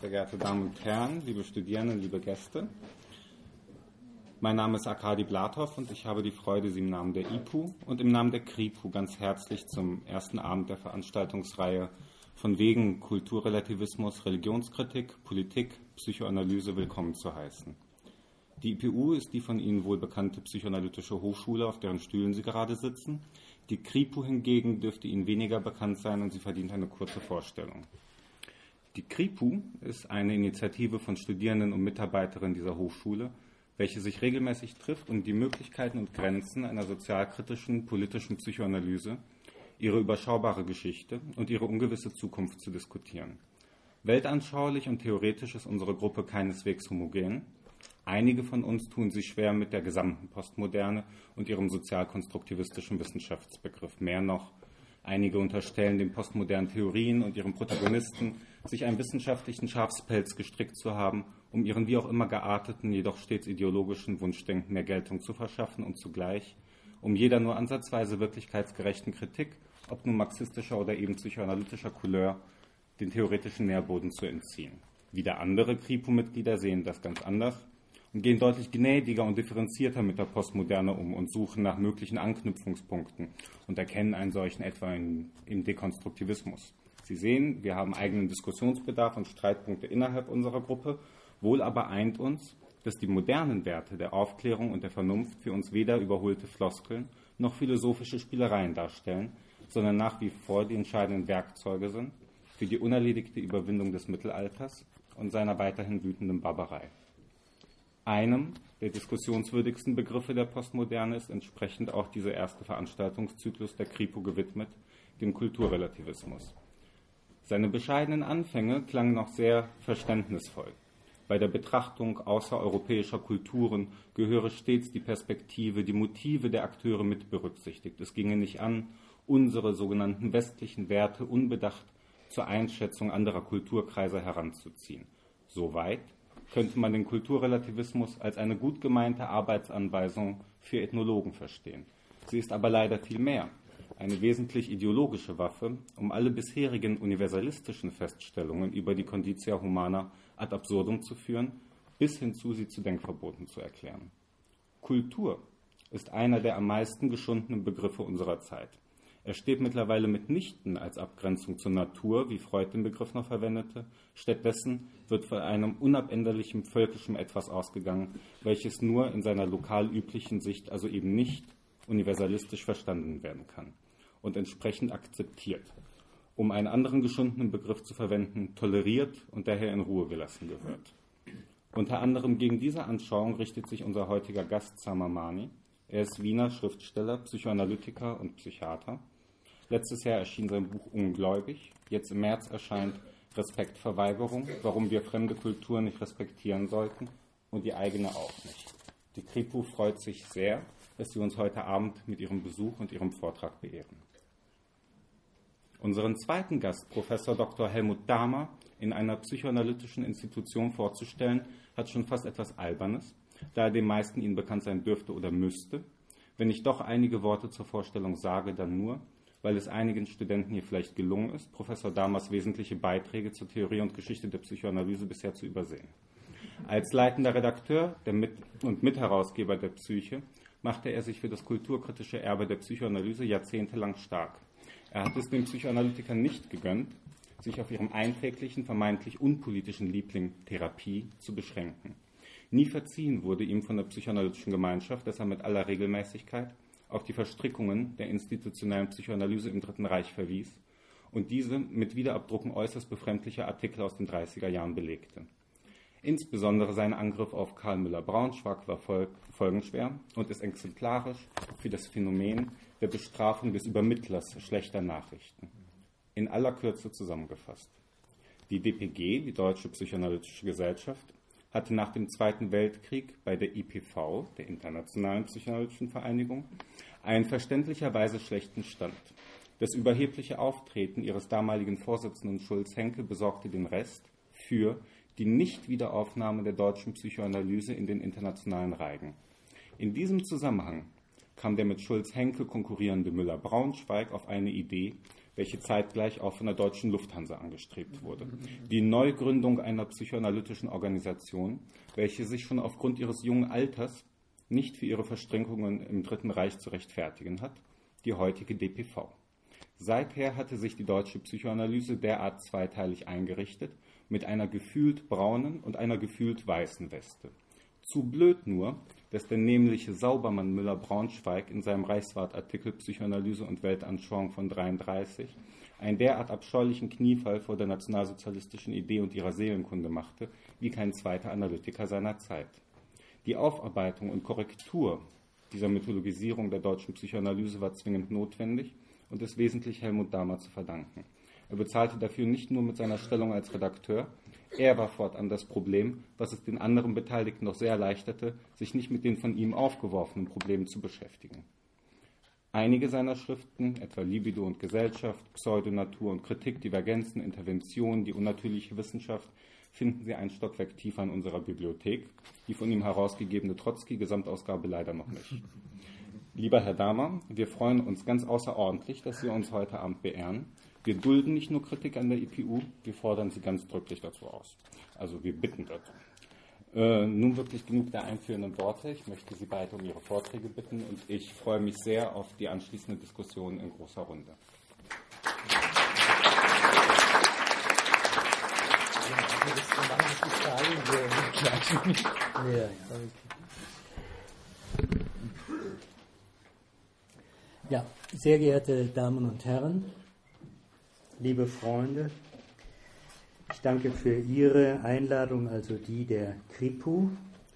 sehr geehrte Damen und Herren, liebe Studierende, liebe Gäste. Mein Name ist Arkadi Blatov und ich habe die Freude, Sie im Namen der IPU und im Namen der CRIPU ganz herzlich zum ersten Abend der Veranstaltungsreihe von wegen Kulturrelativismus, Religionskritik, Politik, Psychoanalyse willkommen zu heißen. Die IPU ist die von Ihnen wohl bekannte psychoanalytische Hochschule, auf deren Stühlen Sie gerade sitzen. Die CRIPU hingegen dürfte Ihnen weniger bekannt sein und sie verdient eine kurze Vorstellung. Die CRIPU ist eine Initiative von Studierenden und Mitarbeiterinnen dieser Hochschule, welche sich regelmäßig trifft, um die Möglichkeiten und Grenzen einer sozialkritischen, politischen Psychoanalyse, ihre überschaubare Geschichte und ihre ungewisse Zukunft zu diskutieren. Weltanschaulich und theoretisch ist unsere Gruppe keineswegs homogen. Einige von uns tun sich schwer mit der gesamten Postmoderne und ihrem sozialkonstruktivistischen Wissenschaftsbegriff. Mehr noch, einige unterstellen den postmodernen Theorien und ihren Protagonisten, sich einen wissenschaftlichen Schafspelz gestrickt zu haben, um ihren wie auch immer gearteten, jedoch stets ideologischen Wunschdenken mehr Geltung zu verschaffen und zugleich, um jeder nur ansatzweise wirklichkeitsgerechten Kritik, ob nun marxistischer oder eben psychoanalytischer Couleur, den theoretischen Nährboden zu entziehen. Wieder andere CRIPU-Mitglieder sehen das ganz anders und gehen deutlich gnädiger und differenzierter mit der Postmoderne um und suchen nach möglichen Anknüpfungspunkten und erkennen einen solchen etwa im Dekonstruktivismus. Sie sehen, wir haben eigenen Diskussionsbedarf und Streitpunkte innerhalb unserer Gruppe, wohl aber eint uns, dass die modernen Werte der Aufklärung und der Vernunft für uns weder überholte Floskeln noch philosophische Spielereien darstellen, sondern nach wie vor die entscheidenden Werkzeuge sind für die unerledigte Überwindung des Mittelalters und seiner weiterhin wütenden Barbarei. Einem der diskussionswürdigsten Begriffe der Postmoderne ist entsprechend auch dieser erste Veranstaltungszyklus der CRIPU gewidmet, dem Kulturrelativismus. Seine bescheidenen Anfänge klangen noch sehr verständnisvoll. Bei der Betrachtung außereuropäischer Kulturen gehöre stets die Perspektive, die Motive der Akteure mit berücksichtigt. Es ginge nicht an, unsere sogenannten westlichen Werte unbedacht zur Einschätzung anderer Kulturkreise heranzuziehen. Soweit könnte man den Kulturrelativismus als eine gut gemeinte Arbeitsanweisung für Ethnologen verstehen. Sie ist aber leider viel mehr. Eine wesentlich ideologische Waffe, um alle bisherigen universalistischen Feststellungen über die Conditia Humana ad absurdum zu führen, bis hinzu sie zu Denkverboten zu erklären. Kultur ist einer der am meisten geschundenen Begriffe unserer Zeit. Er steht mittlerweile mitnichten als Abgrenzung zur Natur, wie Freud den Begriff noch verwendete. Stattdessen wird von einem unabänderlichen völkischen Etwas ausgegangen, welches nur in seiner lokal üblichen Sicht, also eben nicht universalistisch verstanden werden kann und entsprechend akzeptiert, um einen anderen geschundenen Begriff zu verwenden, toleriert und daher in Ruhe gelassen gehört. Unter anderem gegen diese Anschauung richtet sich unser heutiger Gast Samar Mani. Er ist Wiener Schriftsteller, Psychoanalytiker und Psychiater. Letztes Jahr erschien sein Buch Ungläubig. Jetzt im März erscheint Respektverweigerung, warum wir fremde Kulturen nicht respektieren sollten und die eigene auch nicht. Die CRIPU freut sich sehr, dass Sie uns heute Abend mit Ihrem Besuch und Ihrem Vortrag beehren. Unseren zweiten Gast, Professor Dr. Helmut Dahmer, in einer psychoanalytischen Institution vorzustellen, hat schon fast etwas Albernes, da er den meisten Ihnen bekannt sein dürfte oder müsste. Wenn ich doch einige Worte zur Vorstellung sage, dann nur, weil es einigen Studenten hier vielleicht gelungen ist, Professor Dahmers wesentliche Beiträge zur Theorie und Geschichte der Psychoanalyse bisher zu übersehen. Als leitender Redakteur und Mitherausgeber der Psyche machte er sich für das kulturkritische Erbe der Psychoanalyse jahrzehntelang stark. Er hat es den Psychoanalytikern nicht gegönnt, sich auf ihrem eintäglichen, vermeintlich unpolitischen Liebling Therapie zu beschränken. Nie verziehen wurde ihm von der psychoanalytischen Gemeinschaft, dass er mit aller Regelmäßigkeit auf die Verstrickungen der institutionellen Psychoanalyse im Dritten Reich verwies und diese mit Wiederabdrucken äußerst befremdlicher Artikel aus den 30er Jahren belegte. Insbesondere sein Angriff auf Karl Müller-Braunschweig war folgenschwer und ist exemplarisch für das Phänomen der Bestrafung des Übermittlers schlechter Nachrichten. In aller Kürze zusammengefasst. Die DPG, die Deutsche Psychoanalytische Gesellschaft, hatte nach dem Zweiten Weltkrieg bei der IPV, der Internationalen Psychoanalytischen Vereinigung, einen verständlicherweise schlechten Stand. Das überhebliche Auftreten ihres damaligen Vorsitzenden Schulz-Henke besorgte den Rest für die Nichtwiederaufnahme der deutschen Psychoanalyse in den internationalen Reigen. In diesem Zusammenhang kam der mit Schulz-Henke konkurrierende Müller-Braunschweig auf eine Idee, welche zeitgleich auch von der deutschen Lufthansa angestrebt wurde. Die Neugründung einer psychoanalytischen Organisation, welche sich schon aufgrund ihres jungen Alters nicht für ihre Verstrickungen im Dritten Reich zu rechtfertigen hat, die heutige DPV. Seither hatte sich die deutsche Psychoanalyse derart zweiteilig eingerichtet, mit einer gefühlt braunen und einer gefühlt weißen Weste. Zu blöd nur, dass der nämliche Saubermann Müller-Braunschweig in seinem Reichswart-Artikel Psychoanalyse und Weltanschauung von 1933 einen derart abscheulichen Kniefall vor der nationalsozialistischen Idee und ihrer Seelenkunde machte, wie kein zweiter Analytiker seiner Zeit. Die Aufarbeitung und Korrektur dieser Mythologisierung der deutschen Psychoanalyse war zwingend notwendig und ist wesentlich Helmut Dahmer zu verdanken. Er bezahlte dafür nicht nur mit seiner Stellung als Redakteur, er war fortan das Problem, was es den anderen Beteiligten noch sehr erleichterte, sich nicht mit den von ihm aufgeworfenen Problemen zu beschäftigen. Einige seiner Schriften, etwa Libido und Gesellschaft, Pseudonatur und Kritik, Divergenzen, Interventionen, die unnatürliche Wissenschaft, finden Sie ein Stockwerk tiefer in unserer Bibliothek, die von ihm herausgegebene Trotzki-Gesamtausgabe leider noch nicht. Lieber Herr Dahmer, wir freuen uns ganz außerordentlich, dass Sie uns heute Abend beehren. Wir dulden nicht nur Kritik an der IPU, wir fordern Sie ganz drücklich dazu aus. Also wir bitten dazu. Nun wirklich genug der einführenden Worte. Ich möchte Sie beide um Ihre Vorträge bitten und ich freue mich sehr auf die anschließende Diskussion in großer Runde. Ja, sehr geehrte Damen und Herren, liebe Freunde, ich danke für Ihre Einladung, also die der Kripu.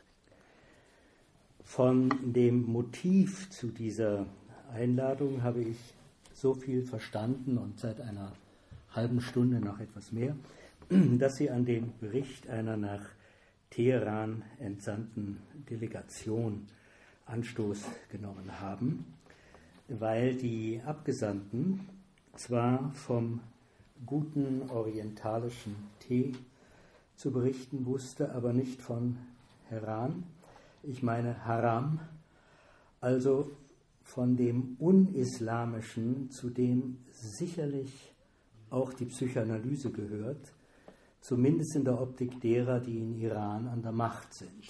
Von dem Motiv zu dieser Einladung habe ich so viel verstanden und seit einer halben Stunde noch etwas mehr, dass Sie an dem Bericht einer nach Teheran entsandten Delegation Anstoß genommen haben, weil die Abgesandten zwar vom guten orientalischen Tee zu berichten wusste, aber nicht von Heran, ich meine Haram, also von dem Unislamischen, zu dem sicherlich auch die Psychoanalyse gehört, zumindest in der Optik derer, die in Iran an der Macht sind.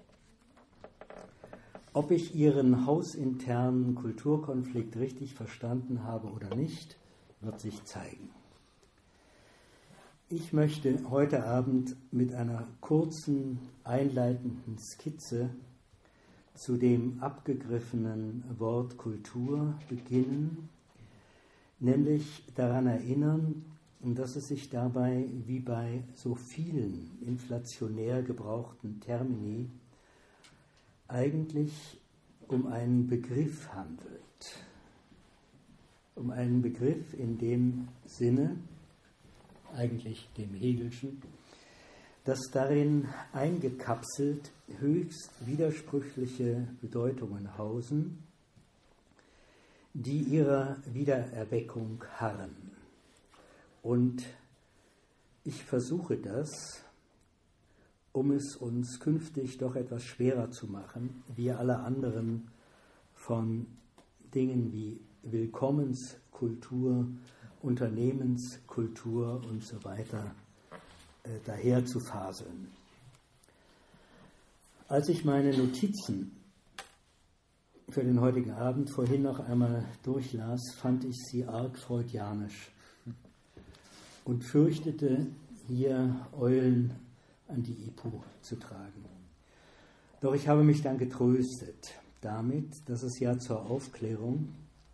Ob ich Ihren hausinternen Kulturkonflikt richtig verstanden habe oder nicht, wird sich zeigen. Ich möchte heute Abend mit einer kurzen, einleitenden Skizze zu dem abgegriffenen Wort Kultur beginnen, nämlich daran erinnern, dass es sich dabei, wie bei so vielen inflationär gebrauchten Termini, eigentlich um einen Begriff handelt. Um einen Begriff in dem Sinne, eigentlich dem Hegelschen, dass darin eingekapselt höchst widersprüchliche Bedeutungen hausen, die ihrer Wiedererweckung harren. Und ich versuche das, um es uns künftig doch etwas schwerer zu machen, wir alle anderen von Dingen wie Willkommenskultur, Unternehmenskultur und so weiter daher zu faseln. Als ich meine Notizen für den heutigen Abend vorhin noch einmal durchlas, fand ich sie arg freudianisch und fürchtete, hier Eulen an die IPU zu tragen. Doch ich habe mich dann getröstet damit, dass es ja zur Aufklärung,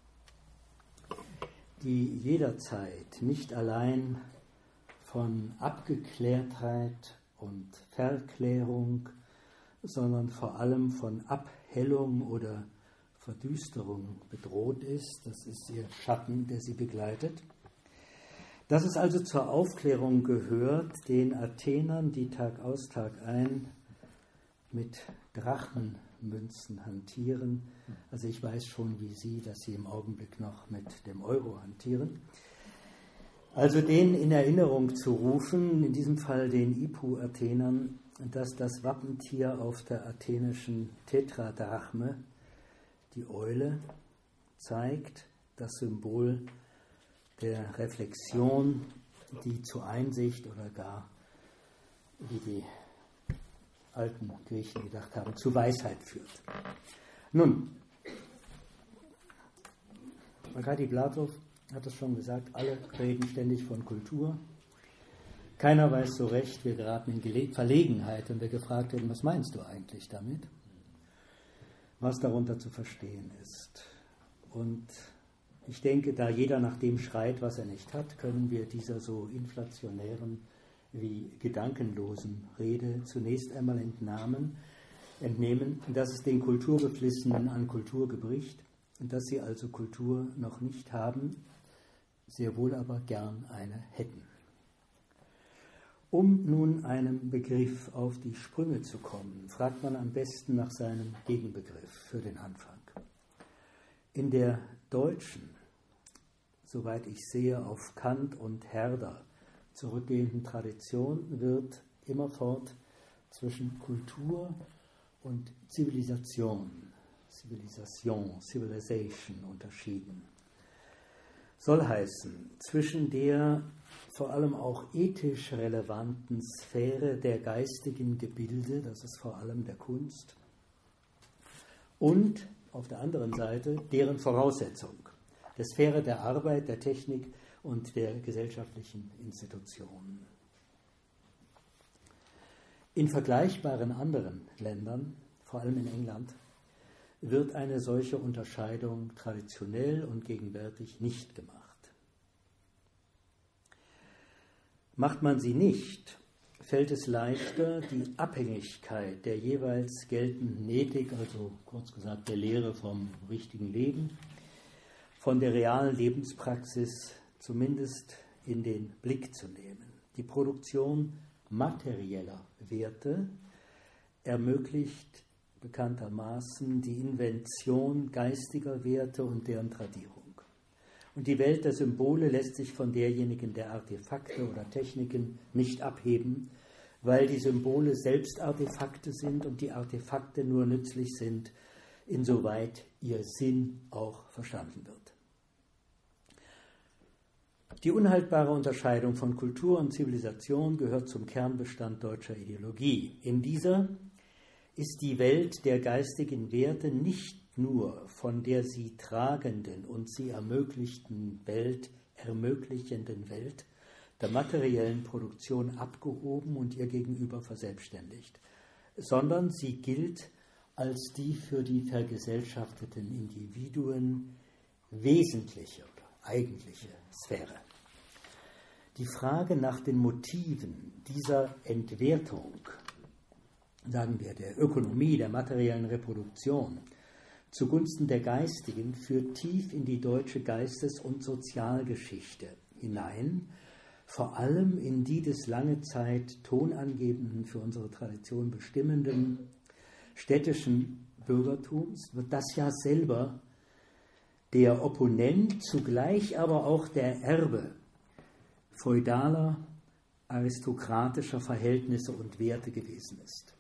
die jederzeit nicht allein von Abgeklärtheit und Verklärung, sondern vor allem von Abhellung oder Verdüsterung bedroht ist. Das ist ihr Schatten, der sie begleitet. Dass es also zur Aufklärung gehört, den Athenern, die Tag aus, Tag ein mit Drachenmünzen hantieren. Also ich weiß schon, wie Sie, dass Sie im Augenblick noch mit dem Euro hantieren. Also denen in Erinnerung zu rufen, in diesem Fall den IPU-Athenern, dass das Wappentier auf der athenischen Tetradrachme, die Eule, zeigt, das Symbol der Reflexion, die zu Einsicht oder gar, wie die alten Griechen gedacht haben, zu Weisheit führt. Nun, Arkadi Platow hat es schon gesagt, alle reden ständig von Kultur. Keiner weiß so recht, wir geraten in Verlegenheit, wenn wir gefragt werden, was meinst du eigentlich damit? Was darunter zu verstehen ist. Und ich denke, da jeder nach dem schreit, was er nicht hat, können wir dieser so inflationären wie gedankenlosen Rede zunächst einmal entnehmen, dass es den Kulturbeflissenen an Kultur gebricht und dass sie also Kultur noch nicht haben, sehr wohl aber gern eine hätten. Um nun einem Begriff auf die Sprünge zu kommen, fragt man am besten nach seinem Gegenbegriff für den Anfang. In der deutschen, soweit ich sehe, auf Kant und Herder zurückgehenden Tradition wird immerfort zwischen Kultur und Zivilisation unterschieden. Soll heißen, zwischen der vor allem auch ethisch relevanten Sphäre der geistigen Gebilde, das ist vor allem der Kunst, und auf der anderen Seite deren Voraussetzung, der Sphäre der Arbeit, der Technik und der gesellschaftlichen Institutionen. In vergleichbaren anderen Ländern, vor allem in England, wird eine solche Unterscheidung traditionell und gegenwärtig nicht gemacht. Macht man sie nicht, fällt es leichter, die Abhängigkeit der jeweils geltenden Ethik, also kurz gesagt der Lehre vom richtigen Leben, von der realen Lebenspraxis zumindest in den Blick zu nehmen. Die Produktion materieller Werte ermöglicht bekanntermaßen die Invention geistiger Werte und deren Tradierung. Und die Welt der Symbole lässt sich von derjenigen der Artefakte oder Techniken nicht abheben, weil die Symbole selbst Artefakte sind und die Artefakte nur nützlich sind, insoweit ihr Sinn auch verstanden wird. Die unhaltbare Unterscheidung von Kultur und Zivilisation gehört zum Kernbestand deutscher Ideologie. In dieser ist die Welt der geistigen Werte nicht nur von der sie tragenden und sie ermöglichenden Welt der materiellen Produktion abgehoben und ihr gegenüber verselbstständigt, sondern sie gilt als die für die vergesellschafteten Individuen wesentliche oder eigentliche Sphäre. Die Frage nach den Motiven dieser Entwertung, sagen wir, der Ökonomie, der materiellen Reproduktion, zugunsten der geistigen, führt tief in die deutsche Geistes- und Sozialgeschichte hinein, vor allem in die des lange Zeit tonangebenden, für unsere Tradition bestimmenden städtischen Bürgertums, wird das ja selber der Opponent, zugleich aber auch der Erbe feudaler, aristokratischer Verhältnisse und Werte gewesen ist.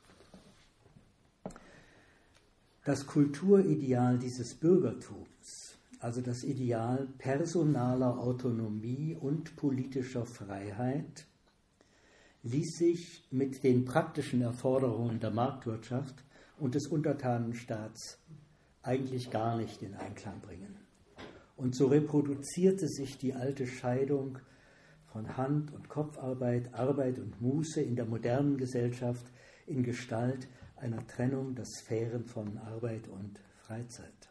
Das Kulturideal dieses Bürgertums, also das Ideal personaler Autonomie und politischer Freiheit, ließ sich mit den praktischen Erforderungen der Marktwirtschaft und des Untertanenstaats eigentlich gar nicht in Einklang bringen. Und so reproduzierte sich die alte Scheidung von Hand- und Kopfarbeit, Arbeit und Muße in der modernen Gesellschaft in Gestalt einer Trennung der Sphären von Arbeit und Freizeit.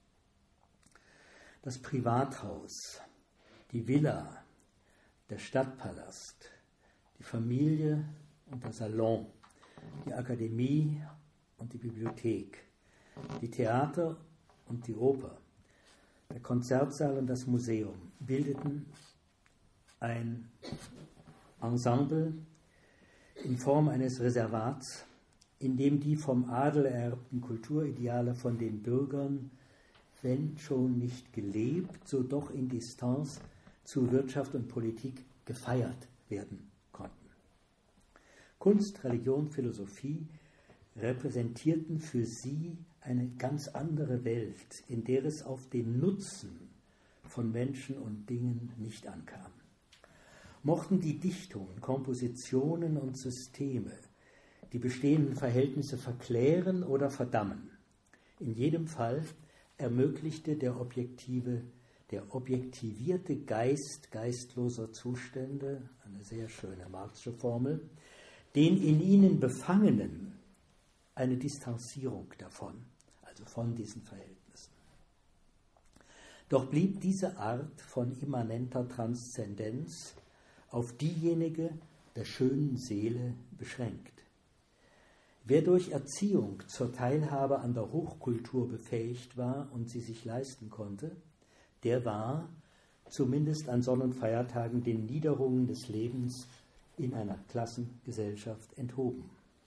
Das Privathaus, die Villa, der Stadtpalast, die Familie und der Salon, die Akademie und die Bibliothek, die Theater und die Oper, der Konzertsaal und das Museum bildeten ein Ensemble in Form eines Reservats, in dem die vom Adel ererbten Kulturideale von den Bürgern, wenn schon nicht gelebt, so doch in Distanz zu Wirtschaft und Politik gefeiert werden konnten. Kunst, Religion, Philosophie repräsentierten für sie eine ganz andere Welt, in der es auf den Nutzen von Menschen und Dingen nicht ankam. Mochten die Dichtungen, Kompositionen und Systeme die bestehenden Verhältnisse verklären oder verdammen. In jedem Fall ermöglichte der objektivierte Geist geistloser Zustände, eine sehr schöne Marxische Formel, den in ihnen Befangenen eine Distanzierung davon, also von diesen Verhältnissen. Doch blieb diese Art von immanenter Transzendenz auf diejenige der schönen Seele beschränkt. Wer durch Erziehung zur Teilhabe an der Hochkultur befähigt war und sie sich leisten konnte, der war, zumindest an Sonn- und Feiertagen, den Niederungen des Lebens in einer Klassengesellschaft enthoben.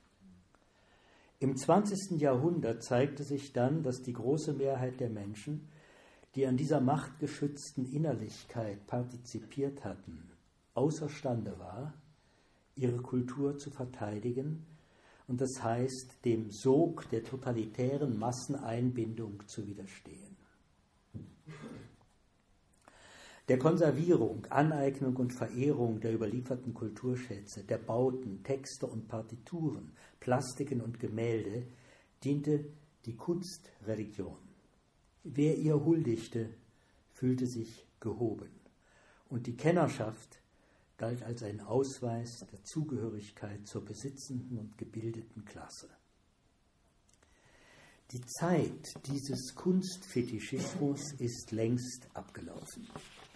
Im 20. Jahrhundert zeigte sich dann, dass die große Mehrheit der Menschen, die an dieser machtgeschützten Innerlichkeit partizipiert hatten, außerstande war, ihre Kultur zu verteidigen, und das heißt, dem Sog der totalitären Masseneinbindung zu widerstehen. Der Konservierung, Aneignung und Verehrung der überlieferten Kulturschätze, der Bauten, Texte und Partituren, Plastiken und Gemälde diente die Kunstreligion. Wer ihr huldigte, fühlte sich gehoben. Und die Kennerschaft galt als ein Ausweis der Zugehörigkeit zur besitzenden und gebildeten Klasse. Die Zeit dieses Kunstfetischismus ist längst abgelaufen.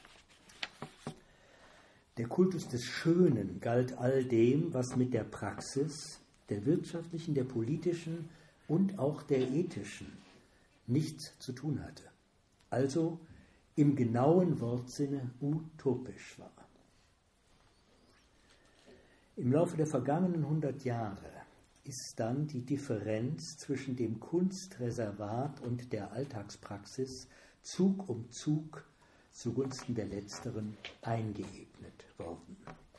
Der Kultus des Schönen galt all dem, was mit der Praxis, der wirtschaftlichen, der politischen und auch der ethischen nichts zu tun hatte. Also im genauen Wortsinne utopisch war. Im Laufe der vergangenen 100 Jahre ist dann die Differenz zwischen dem Kunstreservat und der Alltagspraxis Zug um Zug zugunsten der Letzteren eingeebnet worden.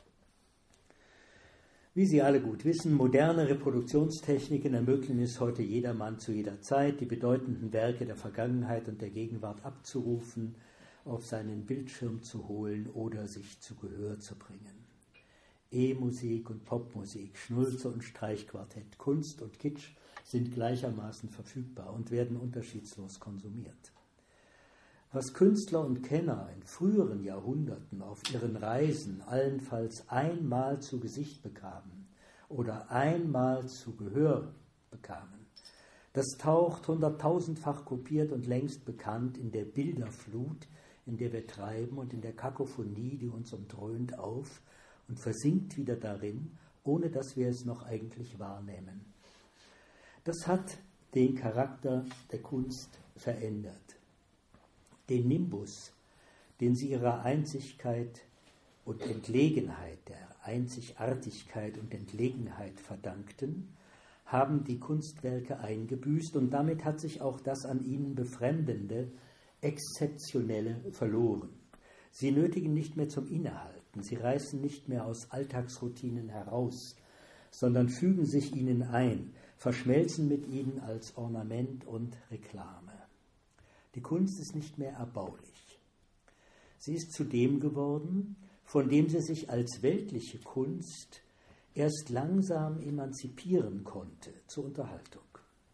Wie Sie alle gut wissen, moderne Reproduktionstechniken ermöglichen es heute jedermann zu jeder Zeit, die bedeutenden Werke der Vergangenheit und der Gegenwart abzurufen, auf seinen Bildschirm zu holen oder sich zu Gehör zu bringen. E-Musik und Popmusik, Schnulze und Streichquartett, Kunst und Kitsch sind gleichermaßen verfügbar und werden unterschiedslos konsumiert. Was Künstler und Kenner in früheren Jahrhunderten auf ihren Reisen allenfalls einmal zu Gesicht bekamen oder einmal zu Gehör bekamen, das taucht 100.000-fach kopiert und längst bekannt in der Bilderflut, in der wir treiben und in der Kakophonie, die uns umdröhnt, auf und versinkt wieder darin, ohne dass wir es noch eigentlich wahrnehmen. Das hat den Charakter der Kunst verändert. Den Nimbus, den sie ihrer Einzigkeit und Entlegenheit, der Einzigartigkeit und Entlegenheit verdankten, haben die Kunstwerke eingebüßt und damit hat sich auch das an ihnen Befremdende, Exzeptionelle verloren. Sie nötigen nicht mehr zum Innehalten, sie reißen nicht mehr aus Alltagsroutinen heraus, sondern fügen sich ihnen ein, verschmelzen mit ihnen als Ornament und Reklame. Die Kunst ist nicht mehr erbaulich. Sie ist zu dem geworden, von dem sie sich als weltliche Kunst erst langsam emanzipieren konnte zur Unterhaltung.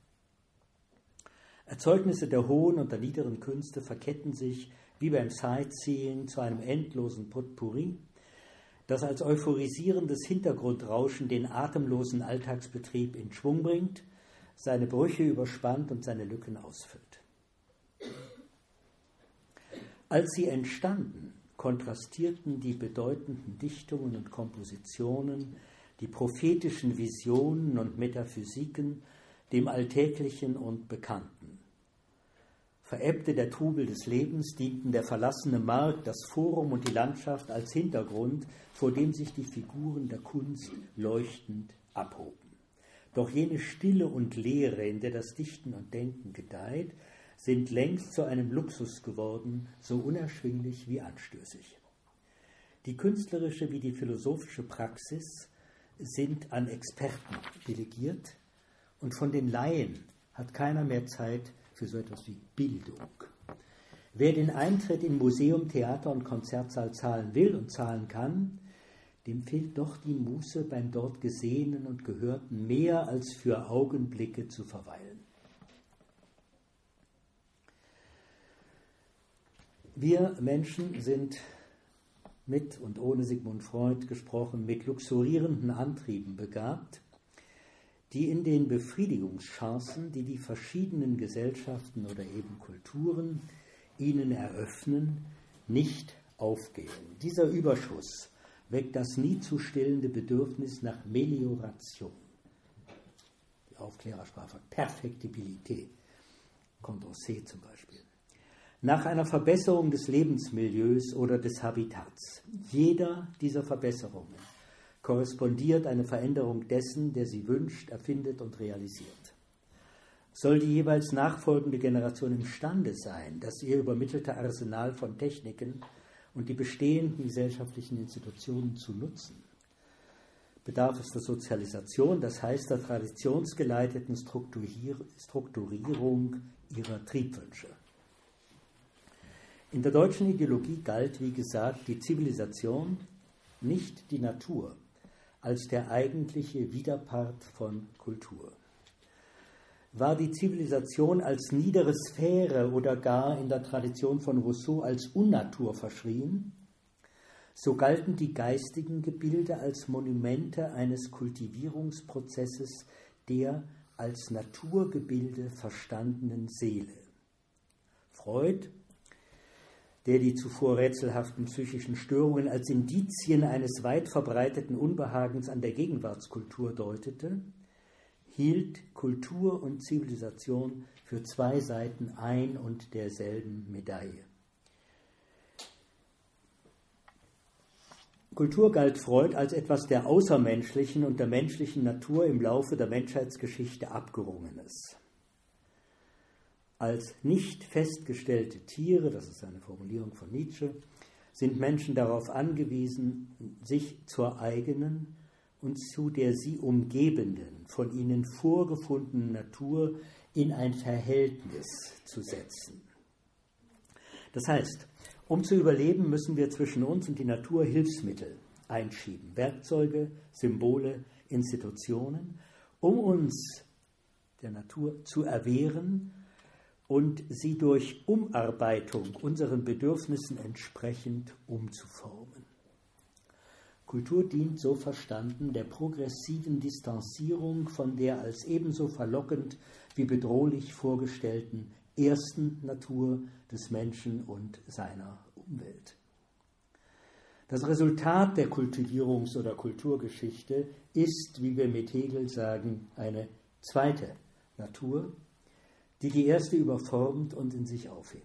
Erzeugnisse der hohen und der niederen Künste verketten sich wie beim Sightseeing zu einem endlosen Potpourri, das als euphorisierendes Hintergrundrauschen den atemlosen Alltagsbetrieb in Schwung bringt, seine Brüche überspannt und seine Lücken ausfüllt. Als sie entstanden, kontrastierten die bedeutenden Dichtungen und Kompositionen, die prophetischen Visionen und Metaphysiken dem Alltäglichen und Bekannten. Verebbte der Trubel des Lebens, dienten der verlassene Markt, das Forum und die Landschaft als Hintergrund, vor dem sich die Figuren der Kunst leuchtend abhoben. Doch jene Stille und Leere, in der das Dichten und Denken gedeiht, sind längst zu einem Luxus geworden, so unerschwinglich wie anstößig. Die künstlerische wie die philosophische Praxis sind an Experten delegiert und von den Laien hat keiner mehr Zeit für so etwas wie Bildung. Wer den Eintritt in Museum, Theater und Konzertsaal zahlen will und zahlen kann, dem fehlt doch die Muße, beim dort Gesehenen und Gehörten mehr als für Augenblicke zu verweilen. Wir Menschen sind mit und ohne Sigmund Freud gesprochen, mit luxurierenden Antrieben begabt, die in den Befriedigungschancen, die die verschiedenen Gesellschaften oder eben Kulturen ihnen eröffnen, nicht aufgehen. Dieser Überschuss weckt das nie zu stillende Bedürfnis nach Melioration. Die Aufklärersprache, Perfektibilität, Condorcet zum Beispiel. Nach einer Verbesserung des Lebensmilieus oder des Habitats. Jeder dieser Verbesserungen korrespondiert eine Veränderung dessen, der sie wünscht, erfindet und realisiert. Soll die jeweils nachfolgende Generation imstande sein, das ihr übermittelte Arsenal von Techniken und die bestehenden gesellschaftlichen Institutionen zu nutzen, bedarf es der Sozialisation, das heißt der traditionsgeleiteten Strukturierung ihrer Triebwünsche. In der deutschen Ideologie galt, wie gesagt, die Zivilisation, nicht die Natur, als der eigentliche Widerpart von Kultur. War die Zivilisation als niedere Sphäre oder gar in der Tradition von Rousseau als Unnatur verschrien, so galten die geistigen Gebilde als Monumente eines Kultivierungsprozesses der als Naturgebilde verstandenen Seele. Freud, der die zuvor rätselhaften psychischen Störungen als Indizien eines weit verbreiteten Unbehagens an der Gegenwartskultur deutete, hielt Kultur und Zivilisation für zwei Seiten ein und derselben Medaille. Kultur galt Freud als etwas der außermenschlichen und der menschlichen Natur im Laufe der Menschheitsgeschichte Abgerungenes. Als nicht festgestellte Tiere, das ist eine Formulierung von Nietzsche, sind Menschen darauf angewiesen, sich zur eigenen und zu der sie umgebenden, von ihnen vorgefundenen Natur in ein Verhältnis zu setzen. Das heißt, um zu überleben, müssen wir zwischen uns und die Natur Hilfsmittel einschieben, Werkzeuge, Symbole, Institutionen, um uns der Natur zu erwehren und sie durch Umarbeitung unseren Bedürfnissen entsprechend umzuformen. Kultur dient, so verstanden, der progressiven Distanzierung von der als ebenso verlockend wie bedrohlich vorgestellten ersten Natur des Menschen und seiner Umwelt. Das Resultat der Kultivierungs- oder Kulturgeschichte ist, wie wir mit Hegel sagen, eine zweite Natur, die die erste überformt und in sich aufhebt.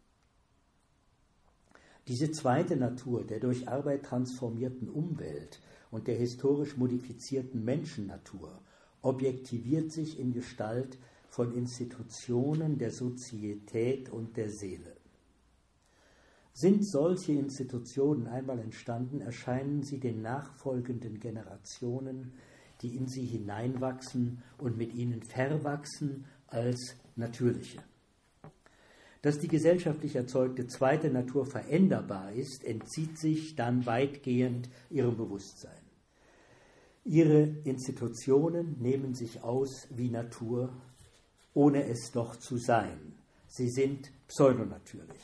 Diese zweite Natur der durch Arbeit transformierten Umwelt und der historisch modifizierten Menschennatur objektiviert sich in Gestalt von Institutionen der Sozietät und der Seele. Sind solche Institutionen einmal entstanden, erscheinen sie den nachfolgenden Generationen, die in sie hineinwachsen und mit ihnen verwachsen, als natürliche. Dass die gesellschaftlich erzeugte zweite Natur veränderbar ist, entzieht sich dann weitgehend ihrem Bewusstsein. Ihre Institutionen nehmen sich aus wie Natur, ohne es doch zu sein. Sie sind pseudonatürlich.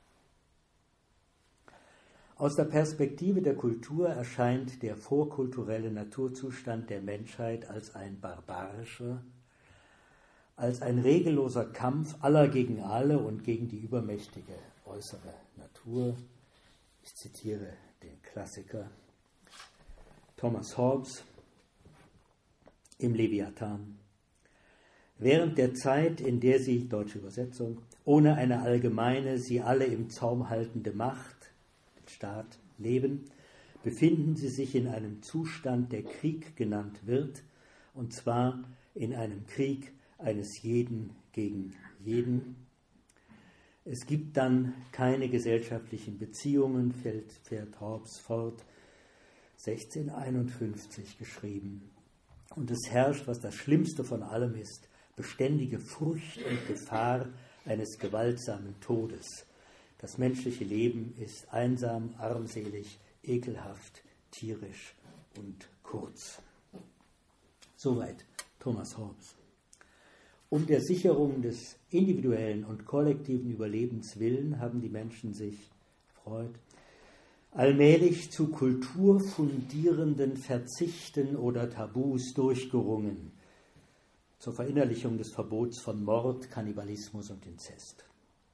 Aus der Perspektive der Kultur erscheint der vorkulturelle Naturzustand der Menschheit als ein barbarischer, als ein regelloser Kampf aller gegen alle und gegen die übermächtige äußere Natur. Ich zitiere den Klassiker Thomas Hobbes im Leviathan. Während der Zeit, in der sie, deutsche Übersetzung, ohne eine allgemeine, sie alle im Zaum haltende Macht, den Staat, leben, befinden sie sich in einem Zustand, der Krieg genannt wird, und zwar in einem Krieg eines jeden gegen jeden. Es gibt dann keine gesellschaftlichen Beziehungen, fährt Hobbes fort, 1651 geschrieben. Und es herrscht, was das Schlimmste von allem ist, beständige Furcht und Gefahr eines gewaltsamen Todes. Das menschliche Leben ist einsam, armselig, ekelhaft, tierisch und kurz. Soweit Thomas Hobbes. Um der Sicherung des individuellen und kollektiven Überlebens willen haben die Menschen sich, Freud, allmählich zu kulturfundierenden Verzichten oder Tabus durchgerungen, zur Verinnerlichung des Verbots von Mord, Kannibalismus und Inzest.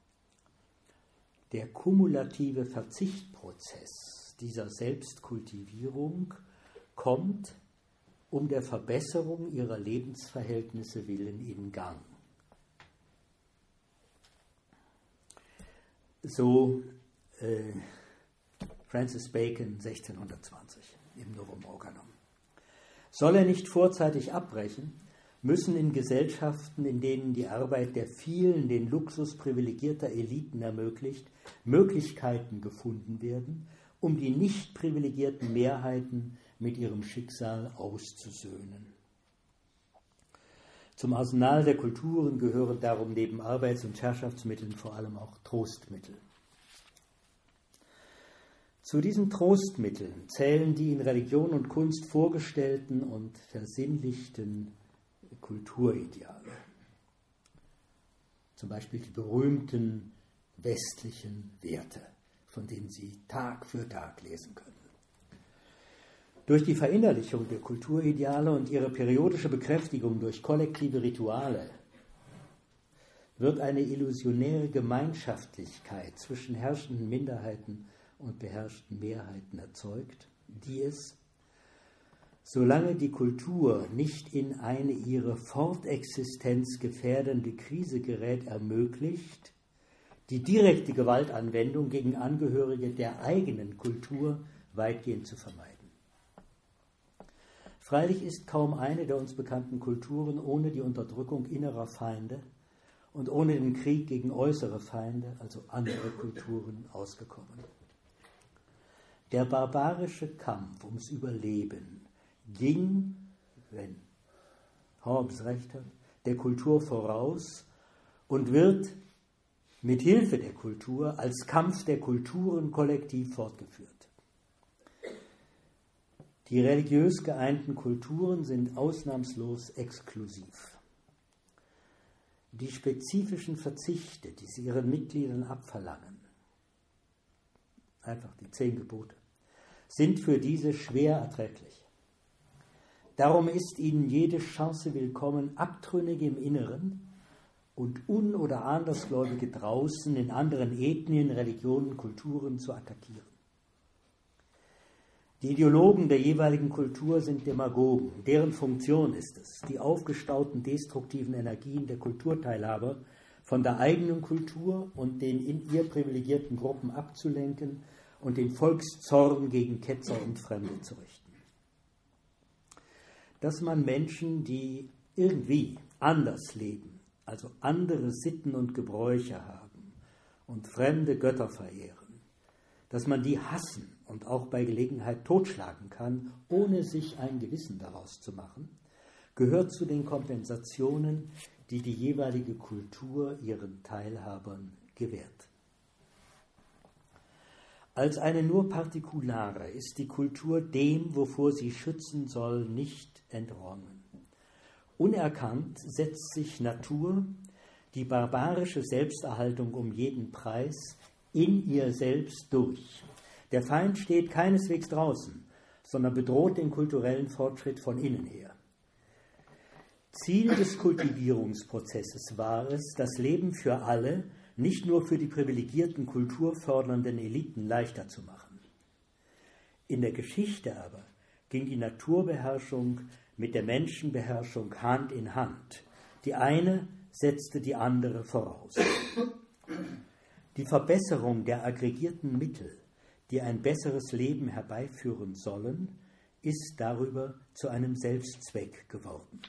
Der kumulative Verzichtprozess dieser Selbstkultivierung kommt um der Verbesserung ihrer Lebensverhältnisse willen in Gang. So Francis Bacon 1620 im Novum Organum. Soll er nicht vorzeitig abbrechen, müssen in Gesellschaften, in denen die Arbeit der vielen den Luxus privilegierter Eliten ermöglicht, Möglichkeiten gefunden werden, um die nicht privilegierten Mehrheiten mit ihrem Schicksal auszusöhnen. Zum Arsenal der Kulturen gehören darum neben Arbeits- und Herrschaftsmitteln vor allem auch Trostmittel. Zu diesen Trostmitteln zählen die in Religion und Kunst vorgestellten und versinnlichten Kulturideale. Zum Beispiel die berühmten westlichen Werte, von denen Sie Tag für Tag lesen können. Durch die Verinnerlichung der Kulturideale und ihre periodische Bekräftigung durch kollektive Rituale wird eine illusionäre Gemeinschaftlichkeit zwischen herrschenden Minderheiten und beherrschten Mehrheiten erzeugt, die es, solange die Kultur nicht in eine ihre Fortexistenz gefährdende Krise gerät, ermöglicht, die direkte Gewaltanwendung gegen Angehörige der eigenen Kultur weitgehend zu vermeiden. Freilich ist kaum eine der uns bekannten Kulturen ohne die Unterdrückung innerer Feinde und ohne den Krieg gegen äußere Feinde, also andere Kulturen, ausgekommen. Der barbarische Kampf ums Überleben ging, wenn Hobbes recht hat, der Kultur voraus und wird mit Hilfe der Kultur als Kampf der Kulturen kollektiv fortgeführt. Die religiös geeinten Kulturen sind ausnahmslos exklusiv. Die spezifischen Verzichte, die sie ihren Mitgliedern abverlangen, einfach die 10 Gebote, sind für diese schwer erträglich. Darum ist ihnen jede Chance willkommen, Abtrünnige im Inneren und Un- oder Andersgläubige draußen in anderen Ethnien, Religionen, Kulturen zu attackieren. Die Ideologen der jeweiligen Kultur sind Demagogen. Deren Funktion ist es, die aufgestauten destruktiven Energien der Kulturteilhaber von der eigenen Kultur und den in ihr privilegierten Gruppen abzulenken und den Volkszorn gegen Ketzer und Fremde zu richten. Dass man Menschen, die irgendwie anders leben, also andere Sitten und Gebräuche haben und fremde Götter verehren, dass man die hassen und auch bei Gelegenheit totschlagen kann, ohne sich ein Gewissen daraus zu machen, gehört zu den Kompensationen, die die jeweilige Kultur ihren Teilhabern gewährt. Als eine nur partikulare ist die Kultur dem, wovor sie schützen soll, nicht entronnen. Unerkannt setzt sich Natur, die barbarische Selbsterhaltung um jeden Preis, in ihr selbst durch. Der Feind steht keineswegs draußen, sondern bedroht den kulturellen Fortschritt von innen her. Ziel des Kultivierungsprozesses war es, das Leben für alle, nicht nur für die privilegierten kulturfördernden Eliten leichter zu machen. In der Geschichte aber ging die Naturbeherrschung mit der Menschenbeherrschung Hand in Hand. Die eine setzte die andere voraus. Die Verbesserung der aggregierten Mittel, die ein besseres Leben herbeiführen sollen, ist darüber zu einem Selbstzweck geworden.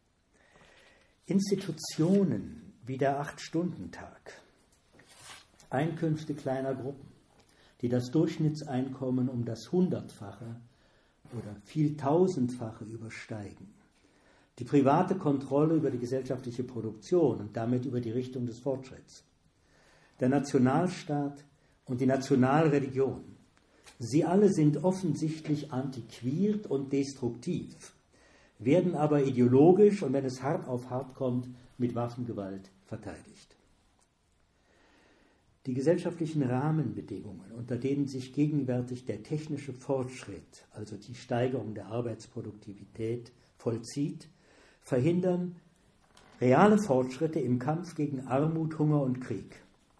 Institutionen wie der 8-Stunden-Tag, Einkünfte kleiner Gruppen, die das Durchschnittseinkommen um das 100-fache oder Vieltausendfache übersteigen, die private Kontrolle über die gesellschaftliche Produktion und damit über die Richtung des Fortschritts, der Nationalstaat und die Nationalreligion. Sie alle sind offensichtlich antiquiert und destruktiv, werden aber ideologisch und wenn es hart auf hart kommt, mit Waffengewalt verteidigt. Die gesellschaftlichen Rahmenbedingungen, unter denen sich gegenwärtig der technische Fortschritt, also die Steigerung der Arbeitsproduktivität, vollzieht, verhindern reale Fortschritte im Kampf gegen Armut, Hunger und Krieg.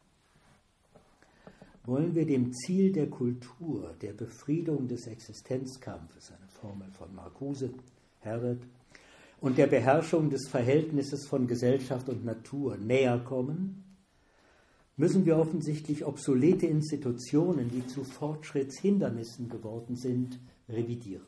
Wollen wir dem Ziel der Kultur, der Befriedung des Existenzkampfes, eine Formel von Marcuse, Herbert, und der Beherrschung des Verhältnisses von Gesellschaft und Natur näher kommen, müssen wir offensichtlich obsolete Institutionen, die zu Fortschrittshindernissen geworden sind, revidieren.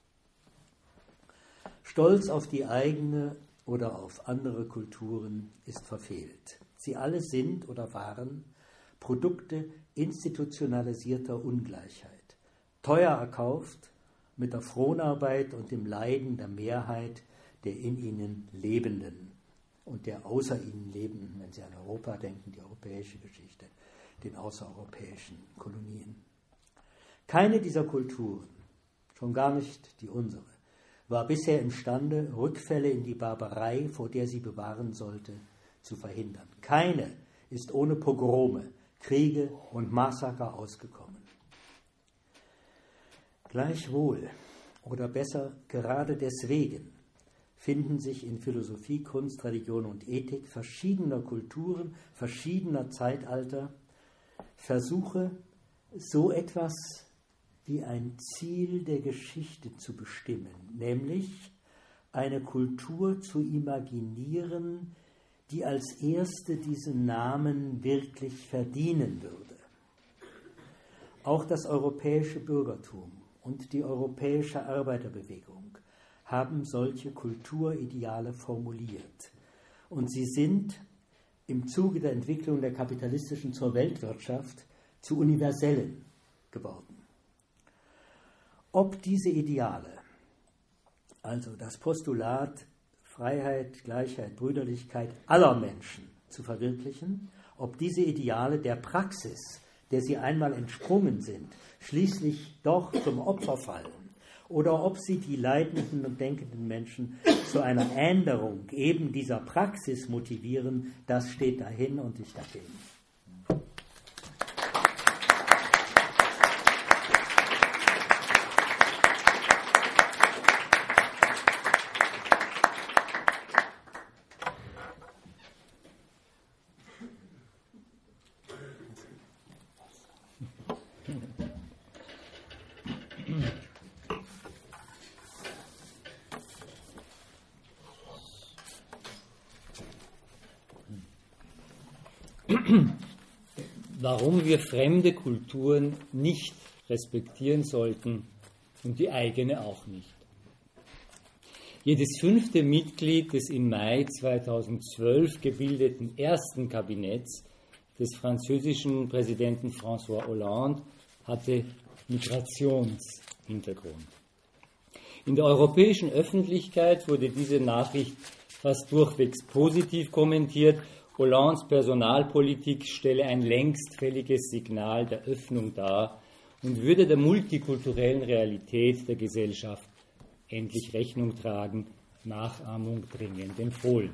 Stolz auf die eigene oder auf andere Kulturen ist verfehlt. Sie alle sind oder waren Produkte institutionalisierter Ungleichheit, teuer erkauft mit der Fronarbeit und dem Leiden der Mehrheit der in ihnen Lebenden und der außer ihnen Lebenden, wenn Sie an Europa denken, die europäische Geschichte, den außereuropäischen Kolonien. Keine dieser Kulturen, schon gar nicht die unsere, war bisher imstande, Rückfälle in die Barbarei, vor der sie bewahren sollte, zu verhindern. Keine ist ohne Pogrome, Kriege und Massaker ausgekommen. Gleichwohl, oder besser gerade deswegen, finden sich in Philosophie, Kunst, Religion und Ethik verschiedener Kulturen, verschiedener Zeitalter Versuche, so etwas wie ein Ziel der Geschichte zu bestimmen, nämlich eine Kultur zu imaginieren, die als erste diesen Namen wirklich verdienen würde. Auch das europäische Bürgertum und die europäische Arbeiterbewegung haben solche Kulturideale formuliert. Und sie sind im Zuge der Entwicklung der kapitalistischen zur Weltwirtschaft zu universellen geworden. Ob diese Ideale, also das Postulat Freiheit, Gleichheit, Brüderlichkeit aller Menschen zu verwirklichen, ob diese Ideale der Praxis, der sie einmal entsprungen sind, schließlich doch zum Opfer fallen, oder ob sie die leidenden und denkenden Menschen zu einer Änderung eben dieser Praxis motivieren, das steht dahin und ich dagegen. Warum wir fremde Kulturen nicht respektieren sollten und die eigene auch nicht. Jedes 5. Mitglied des im Mai 2012 gebildeten ersten Kabinetts des französischen Präsidenten François Hollande hatte Migrationshintergrund. In der europäischen Öffentlichkeit wurde diese Nachricht fast durchwegs positiv kommentiert. Hollandes Personalpolitik stelle ein längst fälliges Signal der Öffnung dar und würde der multikulturellen Realität der Gesellschaft endlich Rechnung tragen, Nachahmung dringend empfohlen.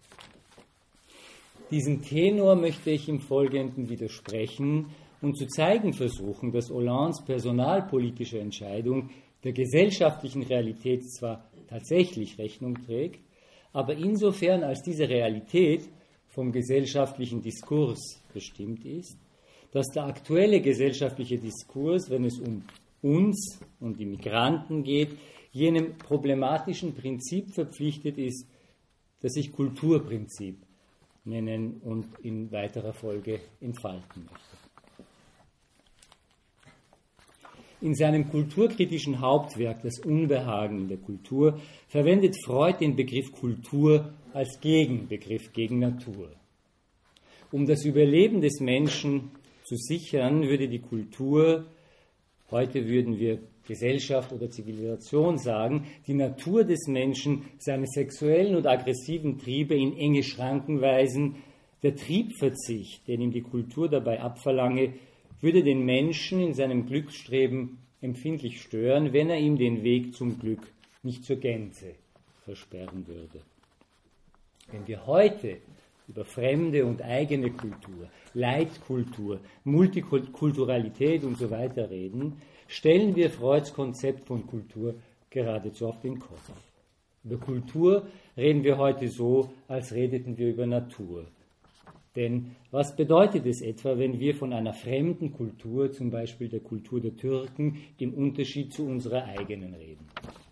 Diesem Tenor möchte ich im Folgenden widersprechen und zu zeigen versuchen, dass Hollandes personalpolitische Entscheidung der gesellschaftlichen Realität zwar tatsächlich Rechnung trägt, aber insofern als diese Realität vom gesellschaftlichen Diskurs bestimmt ist, dass der aktuelle gesellschaftliche Diskurs, wenn es um uns und die Migranten geht, jenem problematischen Prinzip verpflichtet ist, das ich Kulturprinzip nennen und in weiterer Folge entfalten möchte. In seinem kulturkritischen Hauptwerk Das Unbehagen in der Kultur verwendet Freud den Begriff Kultur als Gegenbegriff gegen Natur. Um das Überleben des Menschen zu sichern, würde die Kultur, heute würden wir Gesellschaft oder Zivilisation sagen, die Natur des Menschen, seine sexuellen und aggressiven Triebe in enge Schranken weisen. Der Triebverzicht, den ihm die Kultur dabei abverlange, würde den Menschen in seinem Glücksstreben empfindlich stören, wenn er ihm den Weg zum Glück nicht zur Gänze versperren würde. Wenn wir heute über fremde und eigene Kultur, Leitkultur, Multikulturalität und so weiter reden, stellen wir Freuds Konzept von Kultur geradezu auf den Kopf. Über Kultur reden wir heute so, als redeten wir über Natur. Denn was bedeutet es etwa, wenn wir von einer fremden Kultur, zum Beispiel der Kultur der Türken, im Unterschied zu unserer eigenen reden?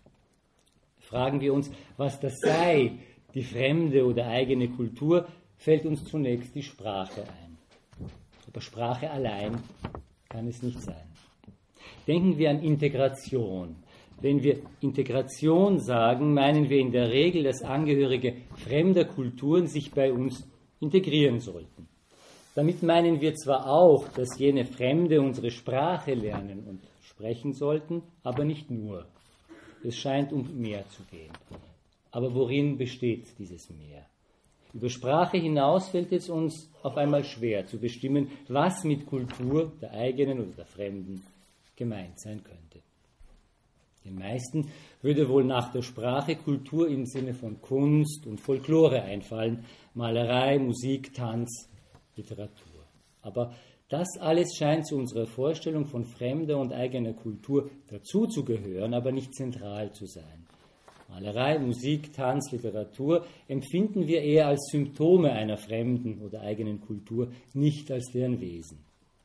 Fragen wir uns, was das sei, die fremde oder eigene Kultur, fällt uns zunächst die Sprache ein. Aber Sprache allein kann es nicht sein. Denken wir an Integration. Wenn wir Integration sagen, meinen wir in der Regel, dass Angehörige fremder Kulturen sich bei uns integrieren sollten. Damit meinen wir zwar auch, dass jene Fremde unsere Sprache lernen und sprechen sollten, aber nicht nur. Es scheint um mehr zu gehen. Aber worin besteht dieses Mehr? Über Sprache hinaus fällt es uns auf einmal schwer zu bestimmen, was mit Kultur, der eigenen oder der fremden, gemeint sein könnte. Den meisten würde wohl nach der Sprache Kultur im Sinne von Kunst und Folklore einfallen, Malerei, Musik, Tanz, Literatur. Aber das alles scheint zu unserer Vorstellung von fremder und eigener Kultur dazuzugehören, aber nicht zentral zu sein. Malerei, Musik, Tanz, Literatur empfinden wir eher als Symptome einer fremden oder eigenen Kultur, nicht als deren Wesen.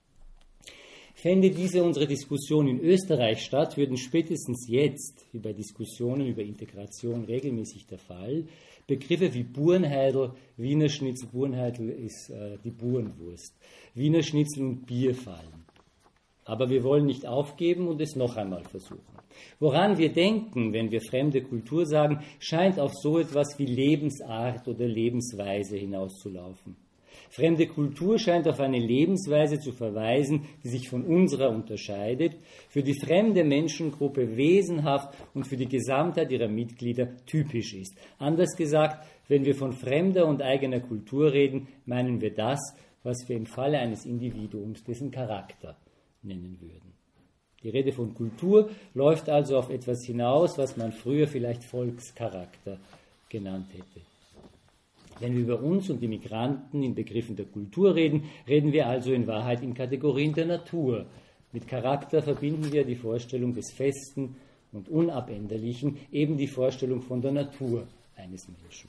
Fände diese unsere Diskussion in Österreich statt, würden spätestens jetzt, wie bei Diskussionen über Integration regelmäßig der Fall, Begriffe wie Burenheidl, Wiener Schnitzel, Burenheidl ist die Burenwurst, Wiener Schnitzel und Bier fallen. Aber wir wollen nicht aufgeben und es noch einmal versuchen. Woran wir denken, wenn wir fremde Kultur sagen, scheint auf so etwas wie Lebensart oder Lebensweise hinauszulaufen. Fremde Kultur scheint auf eine Lebensweise zu verweisen, die sich von unserer unterscheidet, für die fremde Menschengruppe wesenhaft und für die Gesamtheit ihrer Mitglieder typisch ist. Anders gesagt, wenn wir von fremder und eigener Kultur reden, meinen wir das, was wir im Falle eines Individuums dessen Charakter nennen würden. Die Rede von Kultur läuft also auf etwas hinaus, was man früher vielleicht Volkscharakter genannt hätte. Wenn wir über uns und die Migranten in Begriffen der Kultur reden, reden wir also in Wahrheit in Kategorien der Natur. Mit Charakter verbinden wir die Vorstellung des Festen und Unabänderlichen, eben die Vorstellung von der Natur eines Menschen.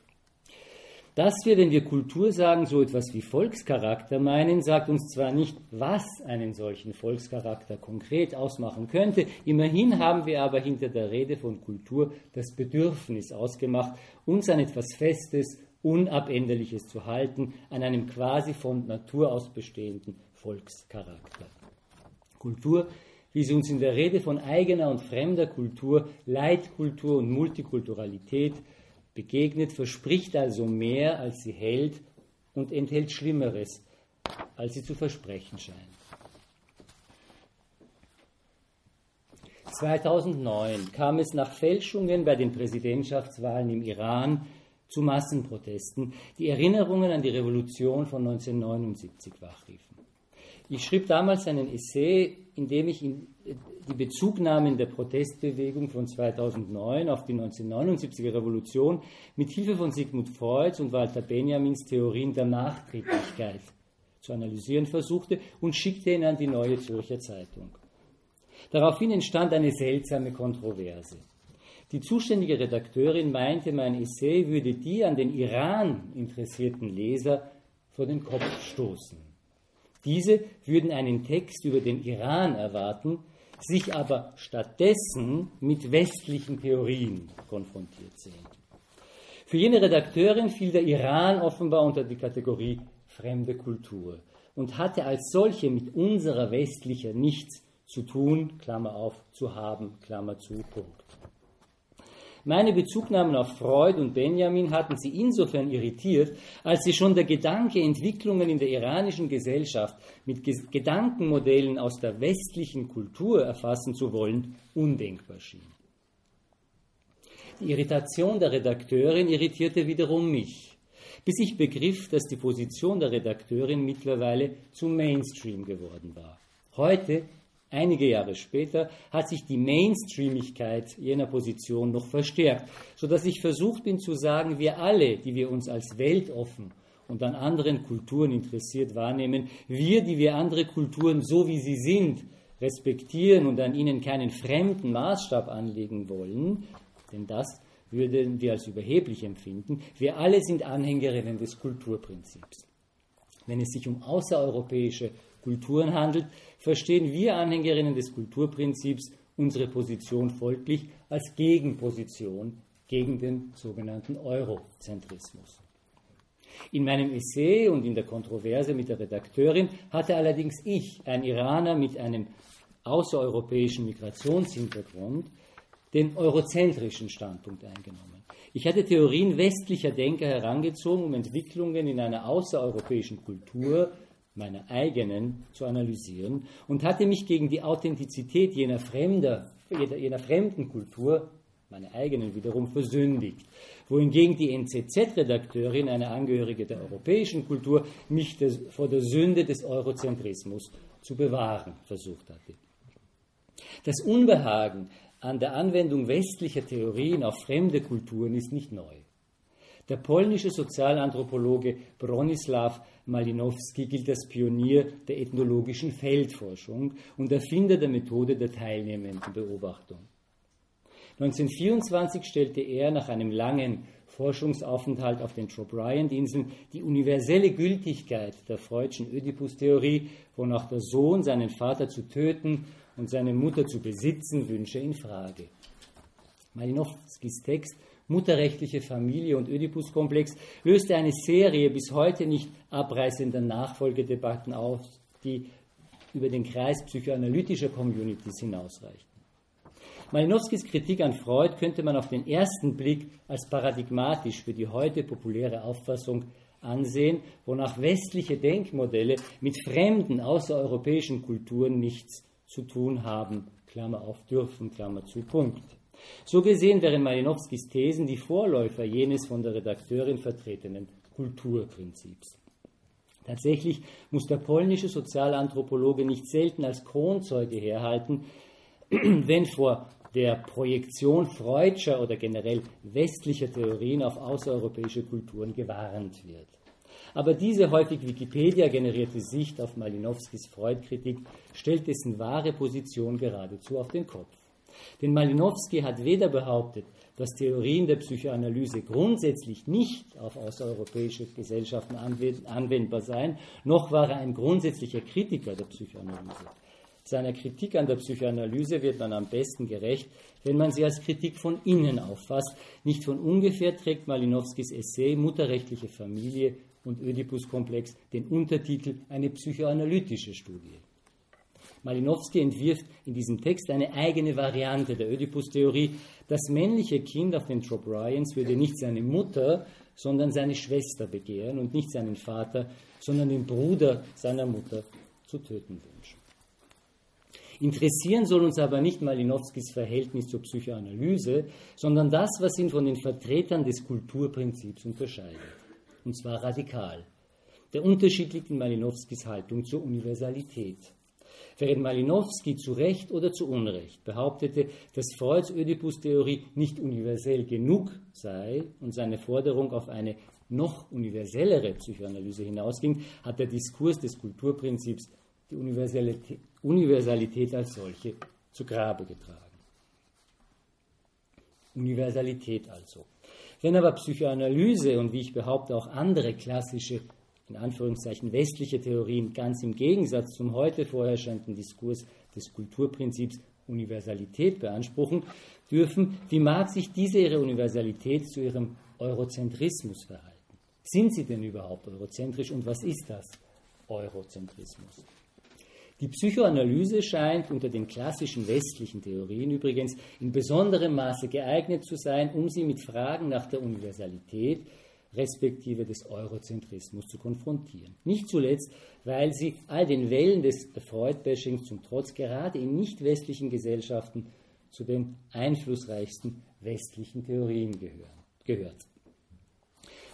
Dass wir, wenn wir Kultur sagen, so etwas wie Volkscharakter meinen, sagt uns zwar nicht, was einen solchen Volkscharakter konkret ausmachen könnte, immerhin haben wir aber hinter der Rede von Kultur das Bedürfnis ausgemacht, uns an etwas Festes, Unabänderliches zu halten, an einem quasi von Natur aus bestehenden Volkscharakter. Kultur, wie sie uns in der Rede von eigener und fremder Kultur, Leitkultur und Multikulturalität begegnet, verspricht also mehr, als sie hält und enthält Schlimmeres, als sie zu versprechen scheint. 2009 kam es nach Fälschungen bei den Präsidentschaftswahlen im Iran zu Massenprotesten, die Erinnerungen an die Revolution von 1979 wachriefen. Ich schrieb damals einen Essay, in dem ich die Bezugnahmen der Protestbewegung von 2009 auf die 1979er Revolution mit Hilfe von Sigmund Freuds und Walter Benjamins Theorien der Nachträglichkeit zu analysieren versuchte und schickte ihn an die Neue Zürcher Zeitung. Daraufhin entstand eine seltsame Kontroverse. Die zuständige Redakteurin meinte, mein Essay würde die an den Iran interessierten Leser vor den Kopf stoßen. Diese würden einen Text über den Iran erwarten, sich aber stattdessen mit westlichen Theorien konfrontiert sehen. Für jene Redakteurin fiel der Iran offenbar unter die Kategorie fremde Kultur und hatte als solche mit unserer westlicher nichts zu tun, Klammer auf, zu haben, Klammer zu, Punkt. Meine Bezugnahmen auf Freud und Benjamin hatten sie insofern irritiert, als sie schon der Gedanke, Entwicklungen in der iranischen Gesellschaft mit Gedankenmodellen aus der westlichen Kultur erfassen zu wollen, undenkbar schien. Die Irritation der Redakteurin irritierte wiederum mich. bis ich begriff, dass die Position der Redakteurin mittlerweile zum Mainstream geworden war. Heute, einige Jahre später, hat sich die Mainstreamigkeit jener Position noch verstärkt, sodass ich versucht bin zu sagen, wir alle, die wir uns als weltoffen und an anderen Kulturen interessiert wahrnehmen, wir, die wir andere Kulturen so wie sie sind, respektieren und an ihnen keinen fremden Maßstab anlegen wollen, denn das würden wir als überheblich empfinden, wir alle sind Anhängerinnen des Kulturprinzips. Wenn es sich um außereuropäische Kulturen handelt, verstehen wir Anhängerinnen des Kulturprinzips unsere Position folglich als Gegenposition gegen den sogenannten Eurozentrismus. In meinem Essay und in der Kontroverse mit der Redakteurin hatte allerdings ich, ein Iraner mit einem außereuropäischen Migrationshintergrund, den eurozentrischen Standpunkt eingenommen. Ich hatte Theorien westlicher Denker herangezogen, um Entwicklungen in einer außereuropäischen Kultur, meiner eigenen, zu analysieren und hatte mich gegen die Authentizität jener fremden Kultur, meine eigenen wiederum, versündigt, wohingegen die NZZ-Redakteurin, eine Angehörige der europäischen Kultur, mich vor der Sünde des Eurozentrismus zu bewahren versucht hatte. Das Unbehagen an der Anwendung westlicher Theorien auf fremde Kulturen ist nicht neu. Der polnische Sozialanthropologe Bronisław Malinowski gilt als Pionier der ethnologischen Feldforschung und Erfinder der Methode der teilnehmenden Beobachtung. 1924 stellte er nach einem langen Forschungsaufenthalt auf den Trobriand-Inseln die universelle Gültigkeit der freudschen Ödipus-Theorie, wonach der Sohn seinen Vater zu töten und seine Mutter zu besitzen wünsche, in Frage. Malinowskis Text Mutterrechtliche Familie und Ödipus-Komplex löste eine Serie bis heute nicht abreißender Nachfolgedebatten auf, die über den Kreis psychoanalytischer Communities hinausreichten. Malinowskis Kritik an Freud könnte man auf den ersten Blick als paradigmatisch für die heute populäre Auffassung ansehen, wonach westliche Denkmodelle mit fremden außereuropäischen Kulturen nichts zu tun haben, Klammer auf, dürfen, Klammer zu, Punkt. So gesehen wären Malinowskis Thesen die Vorläufer jenes von der Redakteurin vertretenen Kulturprinzips. Tatsächlich muss der polnische Sozialanthropologe nicht selten als Kronzeuge herhalten, wenn vor der Projektion freudscher oder generell westlicher Theorien auf außereuropäische Kulturen gewarnt wird. Aber diese häufig Wikipedia-generierte Sicht auf Malinowskis Freud-Kritik stellt dessen wahre Position geradezu auf den Kopf. Denn Malinowski hat weder behauptet, dass Theorien der Psychoanalyse grundsätzlich nicht auf außereuropäische Gesellschaften anwendbar seien, noch war er ein grundsätzlicher Kritiker der Psychoanalyse. Seiner Kritik an der Psychoanalyse wird man am besten gerecht, wenn man sie als Kritik von innen auffasst. Nicht von ungefähr trägt Malinowskis Essay Mutterrechtliche Familie und Ödipus-Komplex den Untertitel Eine psychoanalytische Studie. Malinowski entwirft in diesem Text eine eigene Variante der Ödipus-Theorie. Das männliche Kind auf den Trobrians würde nicht seine Mutter, sondern seine Schwester begehren und nicht seinen Vater, sondern den Bruder seiner Mutter zu töten wünschen. Interessieren soll uns aber nicht Malinowskis Verhältnis zur Psychoanalyse, sondern das, was ihn von den Vertretern des Kulturprinzips unterscheidet. Und zwar radikal. Der Unterschied liegt in Malinowskis Haltung zur Universalität. Während Malinowski zu Recht oder zu Unrecht behauptete, dass Freuds Ödipus-Theorie nicht universell genug sei und seine Forderung auf eine noch universellere Psychoanalyse hinausging, hat der Diskurs des Kulturprinzips die Universalität als solche zu Grabe getragen. Universalität also. Wenn aber Psychoanalyse und wie ich behaupte auch andere klassische, in Anführungszeichen westliche Theorien ganz im Gegensatz zum heute vorherrschenden Diskurs des Kulturprinzips Universalität beanspruchen dürfen, wie mag sich diese ihre Universalität zu ihrem Eurozentrismus verhalten? Sind sie denn überhaupt eurozentrisch und was ist das Eurozentrismus? Die Psychoanalyse scheint unter den klassischen westlichen Theorien übrigens in besonderem Maße geeignet zu sein, um sie mit Fragen nach der Universalität respektive des Eurozentrismus zu konfrontieren. Nicht zuletzt, weil sie all den Wellen des Freud-Bashings zum Trotz gerade in nicht-westlichen Gesellschaften zu den einflussreichsten westlichen Theorien gehört.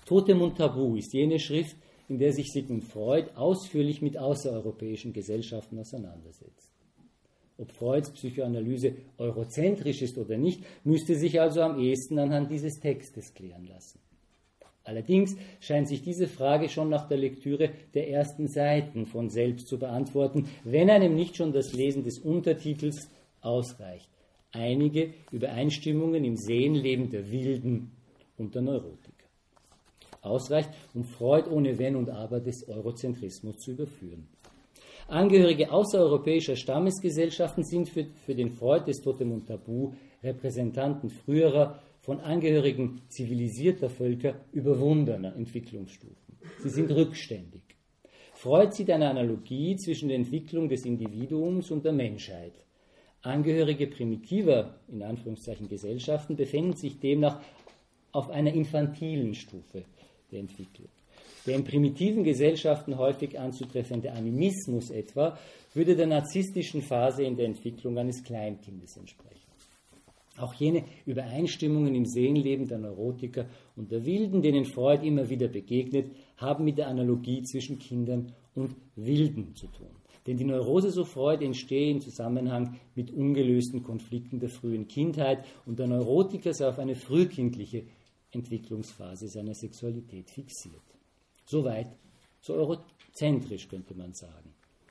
Totem und Tabu ist jene Schrift, in der sich Sigmund Freud ausführlich mit außereuropäischen Gesellschaften auseinandersetzt. Ob Freuds Psychoanalyse eurozentrisch ist oder nicht, müsste sich also am ehesten anhand dieses Textes klären lassen. Allerdings scheint sich diese Frage schon nach der Lektüre der ersten Seiten von selbst zu beantworten, wenn einem nicht schon das Lesen des Untertitels ausreicht. Einige Übereinstimmungen im Seelenleben der Wilden und der Neurotiker. Ausreicht, um Freud ohne Wenn und Aber des Eurozentrismus zu überführen. Angehörige außereuropäischer Stammesgesellschaften sind für den Freud des Totem und Tabu Repräsentanten früherer, von Angehörigen zivilisierter Völker überwundener Entwicklungsstufen. Sie sind rückständig. Freud sieht eine Analogie zwischen der Entwicklung des Individuums und der Menschheit. Angehörige primitiver, in Anführungszeichen, Gesellschaften befinden sich demnach auf einer infantilen Stufe der Entwicklung. Der in primitiven Gesellschaften häufig anzutreffende Animismus etwa würde der narzisstischen Phase in der Entwicklung eines Kleinkindes entsprechen. Auch jene Übereinstimmungen im Seelenleben der Neurotiker und der Wilden, denen Freud immer wieder begegnet, haben mit der Analogie zwischen Kindern und Wilden zu tun. Denn die Neurose, so Freud, entstehe im Zusammenhang mit ungelösten Konflikten der frühen Kindheit und der Neurotiker sei auf eine frühkindliche Entwicklungsphase seiner Sexualität fixiert. Soweit, so eurozentrisch könnte man sagen.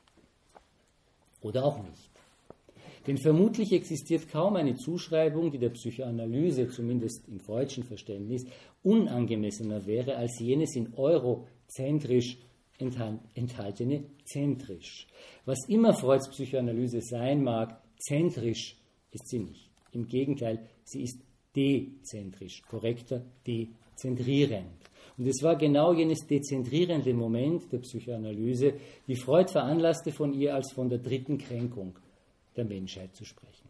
Oder auch nicht. Denn vermutlich existiert kaum eine Zuschreibung, die der Psychoanalyse, zumindest im freudschen Verständnis, unangemessener wäre als jenes in eurozentrisch enthaltene zentrisch. Was immer Freuds Psychoanalyse sein mag, zentrisch ist sie nicht. Im Gegenteil, sie ist dezentrisch, korrekter, dezentrierend. Und es war genau jenes dezentrierende Moment der Psychoanalyse, die Freud veranlasste, von ihr als von der dritten Kränkung der Menschheit zu sprechen.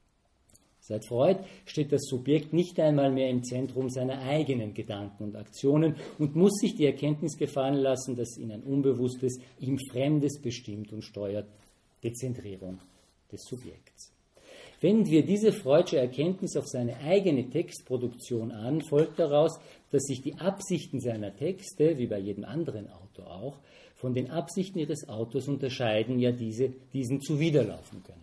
Seit Freud steht das Subjekt nicht einmal mehr im Zentrum seiner eigenen Gedanken und Aktionen und muss sich die Erkenntnis gefallen lassen, dass ihn ein Unbewusstes, ihm Fremdes bestimmt und steuert, Dezentrierung des Subjekts. Wenden wir diese Freudsche Erkenntnis auf seine eigene Textproduktion an, folgt daraus, dass sich die Absichten seiner Texte, wie bei jedem anderen Autor auch, von den Absichten ihres Autors unterscheiden, ja diesen zuwiderlaufen können.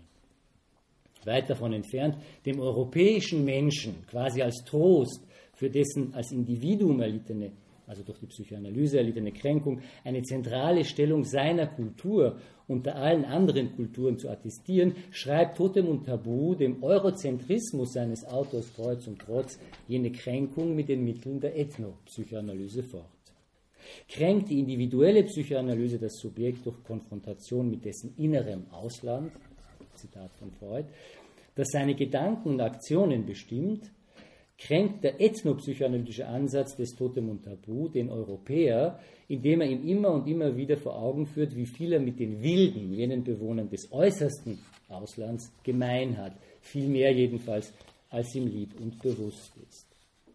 Weit davon entfernt, dem europäischen Menschen quasi als Trost für dessen als Individuum erlittene, also durch die Psychoanalyse erlittene Kränkung, eine zentrale Stellung seiner Kultur unter allen anderen Kulturen zu attestieren, schreibt Totem und Tabu dem Eurozentrismus seines Autors Freud zum Trotz jene Kränkung mit den Mitteln der Ethnopsychoanalyse fort. Kränkt die individuelle Psychoanalyse das Subjekt durch Konfrontation mit dessen innerem Ausland, Zitat von Freud, das seine Gedanken und Aktionen bestimmt, kränkt der ethnopsychoanalytische Ansatz des Totem und Tabu den Europäer, indem er ihm immer und immer wieder vor Augen führt, wie viel er mit den Wilden, jenen Bewohnern des äußersten Auslands, gemein hat, viel mehr jedenfalls, als ihm lieb und bewusst ist.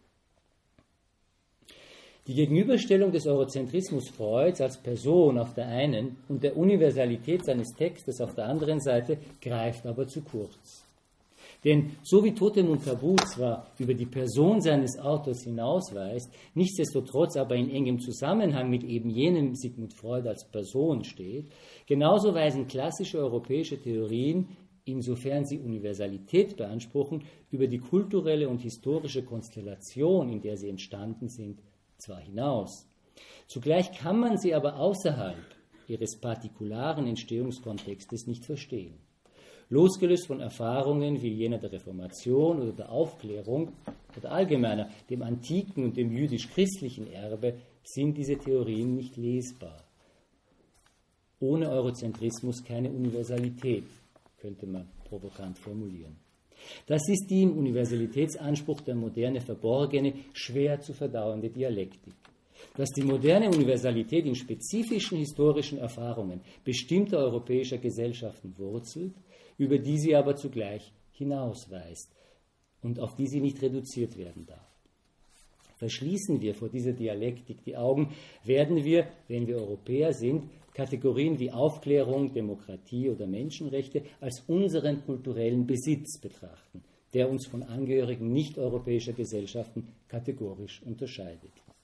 Die Gegenüberstellung des Eurozentrismus Freuds als Person auf der einen und der Universalität seines Textes auf der anderen Seite greift aber zu kurz. Denn so wie Totem und Tabu zwar über die Person seines Autors hinausweist, nichtsdestotrotz aber in engem Zusammenhang mit eben jenem Sigmund Freud als Person steht, genauso weisen klassische europäische Theorien, insofern sie Universalität beanspruchen, über die kulturelle und historische Konstellation, in der sie entstanden sind, zwar hinaus. Zugleich kann man sie aber außerhalb ihres partikularen Entstehungskontextes nicht verstehen. Losgelöst von Erfahrungen wie jener der Reformation oder der Aufklärung oder allgemeiner dem antiken und dem jüdisch-christlichen Erbe sind diese Theorien nicht lesbar. Ohne Eurozentrismus keine Universalität, könnte man provokant formulieren. Das ist die im Universalitätsanspruch der Moderne verborgene, schwer zu verdauernde Dialektik. Dass die moderne Universalität in spezifischen historischen Erfahrungen bestimmter europäischer Gesellschaften wurzelt, über die sie aber zugleich hinausweist und auf die sie nicht reduziert werden darf. Verschließen wir vor dieser Dialektik die Augen, werden wir, wenn wir Europäer sind, Kategorien wie Aufklärung, Demokratie oder Menschenrechte als unseren kulturellen Besitz betrachten, der uns von Angehörigen nicht-europäischer Gesellschaften kategorisch unterscheidet.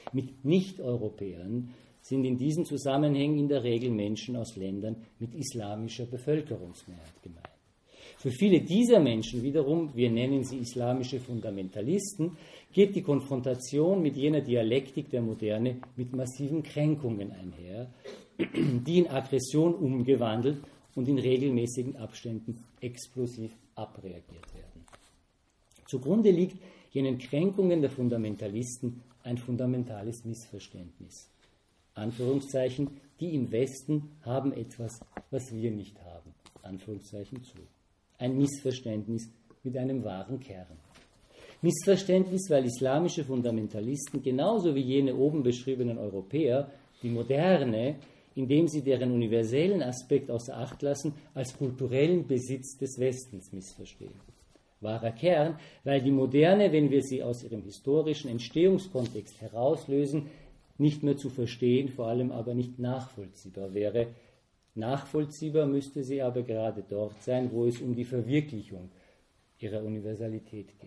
Mit Nicht-Europäern sind in diesen Zusammenhängen in der Regel Menschen aus Ländern mit islamischer Bevölkerungsmehrheit gemeint. Für viele dieser Menschen wiederum, wir nennen sie islamische Fundamentalisten, geht die Konfrontation mit jener Dialektik der Moderne mit massiven Kränkungen einher, die in Aggression umgewandelt und in regelmäßigen Abständen explosiv abreagiert werden. Zugrunde liegt jenen Kränkungen der Fundamentalisten ein fundamentales Missverständnis. Anführungszeichen, die im Westen haben etwas, was wir nicht haben. Anführungszeichen zu. Ein Missverständnis mit einem wahren Kern. Missverständnis, weil islamische Fundamentalisten genauso wie jene oben beschriebenen Europäer die Moderne, indem sie deren universellen Aspekt außer Acht lassen, als kulturellen Besitz des Westens missverstehen. Wahrer Kern, weil die Moderne, wenn wir sie aus ihrem historischen Entstehungskontext herauslösen, nicht mehr zu verstehen, vor allem aber nicht nachvollziehbar wäre. Nachvollziehbar müsste sie aber gerade dort sein, wo es um die Verwirklichung ihrer Universalität geht.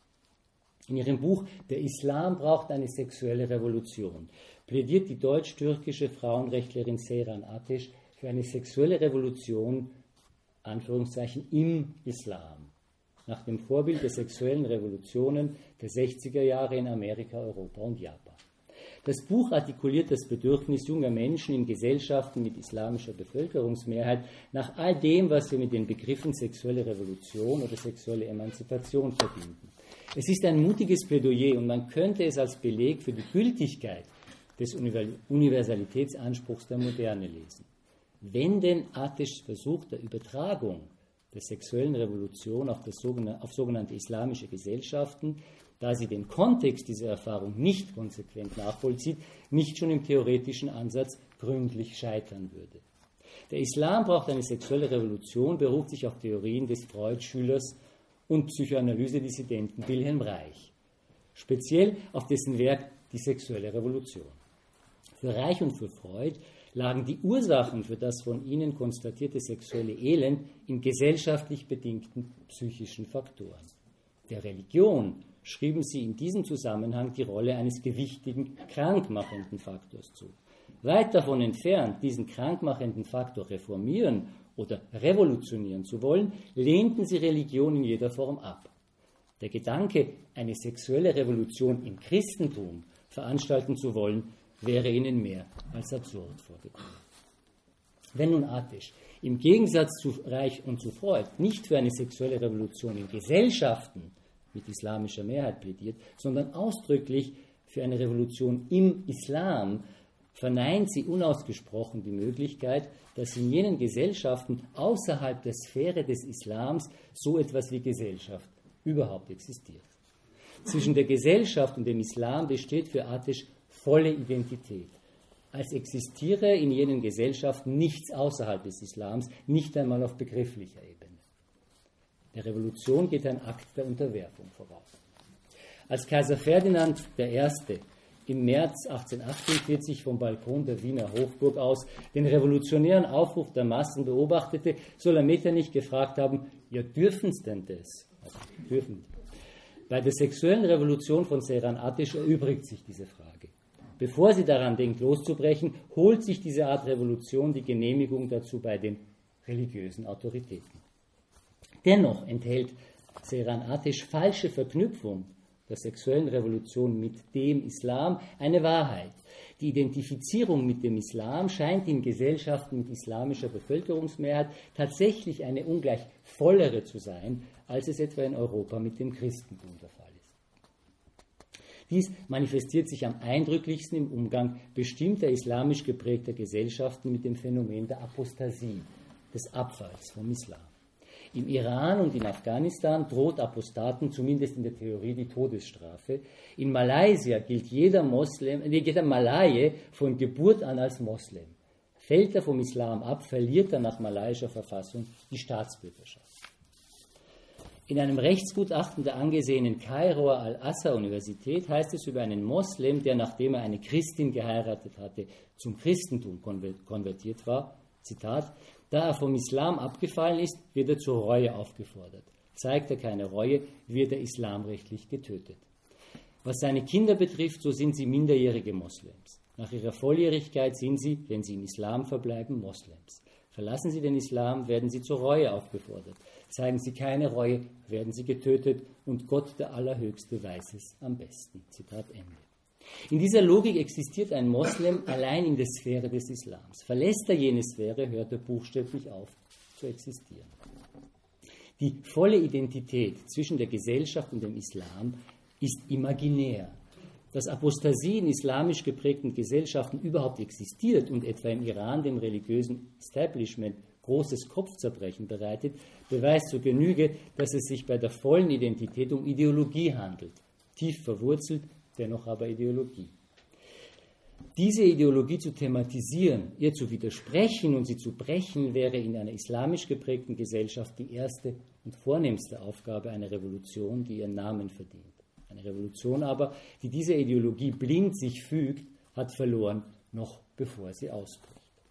In ihrem Buch »Der Islam braucht eine sexuelle Revolution« plädiert die deutsch-türkische Frauenrechtlerin Seyran Ateş für eine sexuelle Revolution, Anführungszeichen, im Islam, nach dem Vorbild der sexuellen Revolutionen der 60er Jahre in Amerika, Europa und Japan. Das Buch artikuliert das Bedürfnis junger Menschen in Gesellschaften mit islamischer Bevölkerungsmehrheit nach all dem, was wir mit den Begriffen sexuelle Revolution oder sexuelle Emanzipation verbinden. Es ist ein mutiges Plädoyer und man könnte es als Beleg für die Gültigkeit des Universalitätsanspruchs der Moderne lesen. Wenn denn Ateşs Versuch der Übertragung der sexuellen Revolution auf sogenannte islamische Gesellschaften, da sie den Kontext dieser Erfahrung nicht konsequent nachvollzieht, nicht schon im theoretischen Ansatz gründlich scheitern würde. Der Islam braucht eine sexuelle Revolution, beruft sich auf Theorien des Freud-Schülers und Psychoanalyse-Dissidenten Wilhelm Reich, speziell auf dessen Werk Die sexuelle Revolution. Für Reich und für Freud lagen die Ursachen für das von ihnen konstatierte sexuelle Elend in gesellschaftlich bedingten psychischen Faktoren. Der Religion schrieben sie in diesem Zusammenhang die Rolle eines gewichtigen, krankmachenden Faktors zu. Weit davon entfernt, diesen krankmachenden Faktor reformieren oder revolutionieren zu wollen, lehnten sie Religion in jeder Form ab. Der Gedanke, eine sexuelle Revolution im Christentum veranstalten zu wollen, wäre ihnen mehr als absurd vorgekommen. Wenn nun Ateş im Gegensatz zu Reich und zu Freud nicht für eine sexuelle Revolution in Gesellschaften mit islamischer Mehrheit plädiert, sondern ausdrücklich für eine Revolution im Islam, verneint sie unausgesprochen die Möglichkeit, dass in jenen Gesellschaften außerhalb der Sphäre des Islams so etwas wie Gesellschaft überhaupt existiert. Zwischen der Gesellschaft und dem Islam besteht für Ateş volle Identität. Als existiere in jenen Gesellschaften nichts außerhalb des Islams, nicht einmal auf begrifflicher Ebene. Der Revolution geht ein Akt der Unterwerfung voraus. Als Kaiser Ferdinand I. im März 1848 vom Balkon der Wiener Hofburg aus den revolutionären Aufruf der Massen beobachtete, soll er Metternich gefragt haben, ja, dürfen's denn das? Also, dürfen. Bei der sexuellen Revolution von Seyran Ateş erübrigt sich diese Frage. Bevor sie daran denkt, loszubrechen, holt sich diese Art Revolution die Genehmigung dazu bei den religiösen Autoritäten. Dennoch enthält Seyran Ateş falsche Verknüpfung der sexuellen Revolution mit dem Islam eine Wahrheit. Die Identifizierung mit dem Islam scheint in Gesellschaften mit islamischer Bevölkerungsmehrheit tatsächlich eine ungleich vollere zu sein, als es etwa in Europa mit dem Christentum der Fall ist. Dies manifestiert sich am eindrücklichsten im Umgang bestimmter islamisch geprägter Gesellschaften mit dem Phänomen der Apostasie, des Abfalls vom Islam. Im Iran und in Afghanistan droht Apostaten zumindest in der Theorie die Todesstrafe. In Malaysia gilt jeder Malaie von Geburt an als Moslem. Fällt er vom Islam ab, verliert er nach malaiischer Verfassung die Staatsbürgerschaft. In einem Rechtsgutachten der angesehenen Kairoer Al-Azhar-Universität heißt es über einen Moslem, der, nachdem er eine Christin geheiratet hatte, zum Christentum konvertiert war, Zitat, da er vom Islam abgefallen ist, wird er zur Reue aufgefordert. Zeigt er keine Reue, wird er islamrechtlich getötet. Was seine Kinder betrifft, so sind sie minderjährige Moslems. Nach ihrer Volljährigkeit sind sie, wenn sie im Islam verbleiben, Moslems. Verlassen sie den Islam, werden sie zur Reue aufgefordert. Zeigen sie keine Reue, werden sie getötet und Gott, der Allerhöchste, weiß es am besten. Zitat Ende. In dieser Logik existiert ein Moslem allein in der Sphäre des Islams. Verlässt er jene Sphäre, hört er buchstäblich auf zu existieren. Die volle Identität zwischen der Gesellschaft und dem Islam ist imaginär. Dass Apostasie in islamisch geprägten Gesellschaften überhaupt existiert und etwa im Iran dem religiösen Establishment großes Kopfzerbrechen bereitet, beweist zur Genüge, dass es sich bei der vollen Identität um Ideologie handelt. Tief verwurzelt, dennoch aber Ideologie. Diese Ideologie zu thematisieren, ihr zu widersprechen und sie zu brechen, wäre in einer islamisch geprägten Gesellschaft die erste und vornehmste Aufgabe einer Revolution, die ihren Namen verdient. Eine Revolution aber, die dieser Ideologie blind sich fügt, hat verloren, noch bevor sie ausbricht.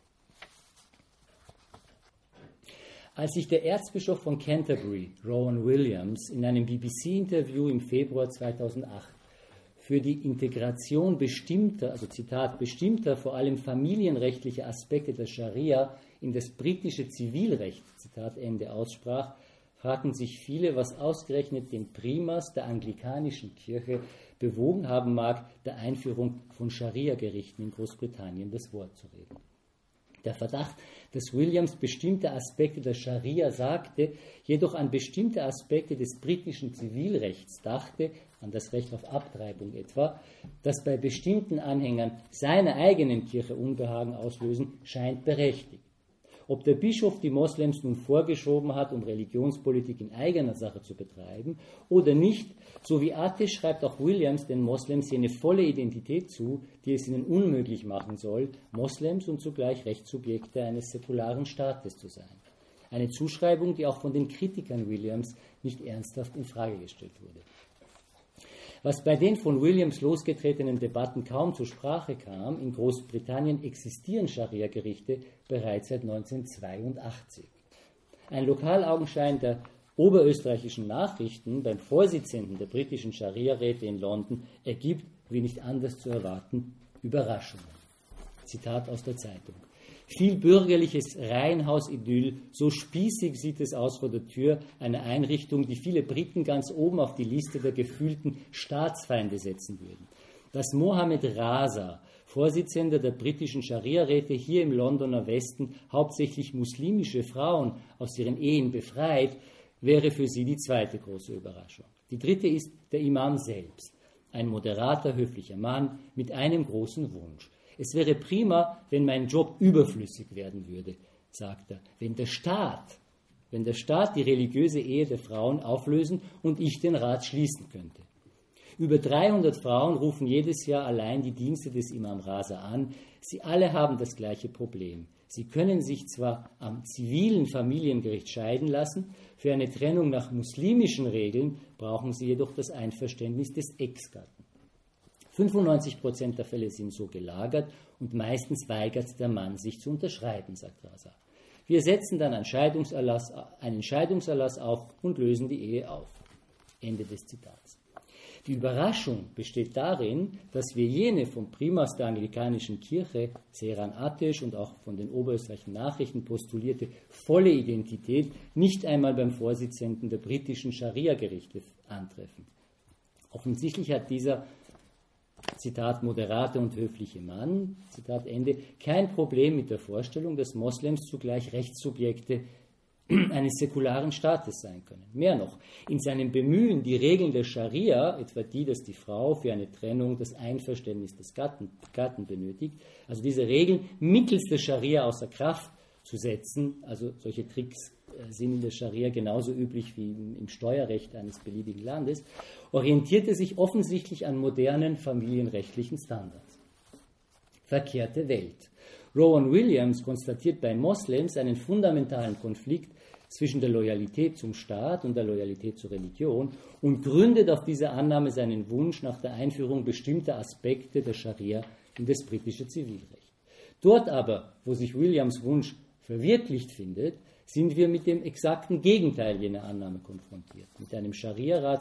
Als sich der Erzbischof von Canterbury, Rowan Williams, in einem BBC-Interview im Februar 2008 für die Integration bestimmter, also Zitat, bestimmter, vor allem familienrechtlicher Aspekte der Scharia in das britische Zivilrecht, Zitat Ende, aussprach, fragten sich viele, was ausgerechnet den Primas der anglikanischen Kirche bewogen haben mag, der Einführung von Scharia-Gerichten in Großbritannien das Wort zu reden. Der Verdacht, dass Williams bestimmte Aspekte der Scharia sagte, jedoch an bestimmte Aspekte des britischen Zivilrechts dachte, an das Recht auf Abtreibung etwa, das bei bestimmten Anhängern seiner eigenen Kirche Unbehagen auslösen, scheint berechtigt. Ob der Bischof die Moslems nun vorgeschoben hat, um Religionspolitik in eigener Sache zu betreiben oder nicht, so wie Atesh schreibt auch Williams den Moslems jene volle Identität zu, die es ihnen unmöglich machen soll, Moslems und zugleich Rechtssubjekte eines säkularen Staates zu sein. Eine Zuschreibung, die auch von den Kritikern Williams nicht ernsthaft in Frage gestellt wurde. Was bei den von Williams losgetretenen Debatten kaum zur Sprache kam, in Großbritannien existieren Scharia-Gerichte bereits seit 1982. Ein Lokalaugenschein der oberösterreichischen Nachrichten beim Vorsitzenden der britischen Scharia-Räte in London ergibt, wie nicht anders zu erwarten, Überraschungen. Zitat aus der Zeitung. Viel bürgerliches Reihenhaus-Idyll, so spießig sieht es aus vor der Tür einer Einrichtung, die viele Briten ganz oben auf die Liste der gefühlten Staatsfeinde setzen würden. Dass Mohammed Raza, Vorsitzender der britischen Scharia-Räte, hier im Londoner Westen hauptsächlich muslimische Frauen aus ihren Ehen befreit, wäre für sie die zweite große Überraschung. Die dritte ist der Imam selbst, ein moderater, höflicher Mann mit einem großen Wunsch. Es wäre prima, wenn mein Job überflüssig werden würde, sagt er, wenn der Staat die religiöse Ehe der Frauen auflösen und ich den Rat schließen könnte. Über 300 Frauen rufen jedes Jahr allein die Dienste des Imam Raza an. Sie alle haben das gleiche Problem. Sie können sich zwar am zivilen Familiengericht scheiden lassen, für eine Trennung nach muslimischen Regeln brauchen sie jedoch das Einverständnis des Ex-Gatten. 95% der Fälle sind so gelagert und meistens weigert der Mann, sich zu unterschreiben, sagt Raza. Wir setzen dann einen Scheidungserlass auf und lösen die Ehe auf. Ende des Zitats. Die Überraschung besteht darin, dass wir jene vom Primas der anglikanischen Kirche, Seyran Atesh und auch von den oberösterreichischen Nachrichten postulierte volle Identität nicht einmal beim Vorsitzenden der britischen Scharia-Gerichte antreffen. Offensichtlich hat dieser Zitat, moderate und höfliche Mann, Zitat Ende, kein Problem mit der Vorstellung, dass Moslems zugleich Rechtssubjekte eines säkularen Staates sein können. Mehr noch, in seinem Bemühen, die Regeln der Scharia, etwa die, dass die Frau für eine Trennung das Einverständnis des Gatten benötigt, also diese Regeln mittels der Scharia außer Kraft zu setzen, also solche Tricks sind in der Scharia genauso üblich wie im Steuerrecht eines beliebigen Landes, orientierte sich offensichtlich an modernen familienrechtlichen Standards. Verkehrte Welt. Rowan Williams konstatiert bei Moslems einen fundamentalen Konflikt zwischen der Loyalität zum Staat und der Loyalität zur Religion und gründet auf dieser Annahme seinen Wunsch nach der Einführung bestimmter Aspekte der Scharia in das britische Zivilrecht. Dort aber, wo sich Williams Wunsch verwirklicht findet, sind wir mit dem exakten Gegenteil jener Annahme konfrontiert, mit einem Scharia-Rats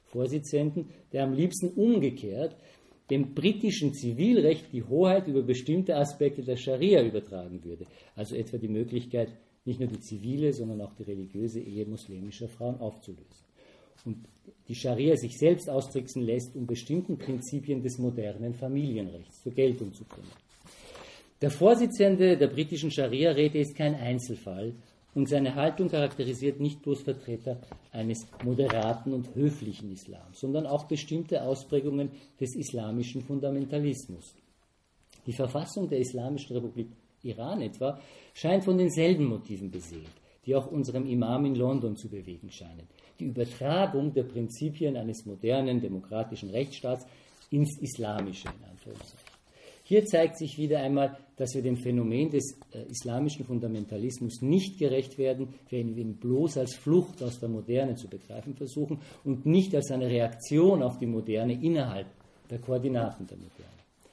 Vorsitzenden, der am liebsten umgekehrt dem britischen Zivilrecht die Hoheit über bestimmte Aspekte der Scharia übertragen würde. Also etwa die Möglichkeit, nicht nur die zivile, sondern auch die religiöse Ehe muslimischer Frauen aufzulösen. Und die Scharia sich selbst austricksen lässt, um bestimmten Prinzipien des modernen Familienrechts zur Geltung zu bringen. Der Vorsitzende der britischen Scharia-Räte ist kein Einzelfall und seine Haltung charakterisiert nicht bloß Vertreter eines moderaten und höflichen Islam, sondern auch bestimmte Ausprägungen des islamischen Fundamentalismus. Die Verfassung der Islamischen Republik Iran etwa scheint von denselben Motiven beseelt, die auch unserem Imam in London zu bewegen scheinen. Die Übertragung der Prinzipien eines modernen, demokratischen Rechtsstaats ins Islamische, in Anführungszeichen. Hier zeigt sich wieder einmal, dass wir dem Phänomen des islamischen Fundamentalismus nicht gerecht werden, wenn wir ihn bloß als Flucht aus der Moderne zu begreifen versuchen und nicht als eine Reaktion auf die Moderne innerhalb der Koordinaten der Moderne.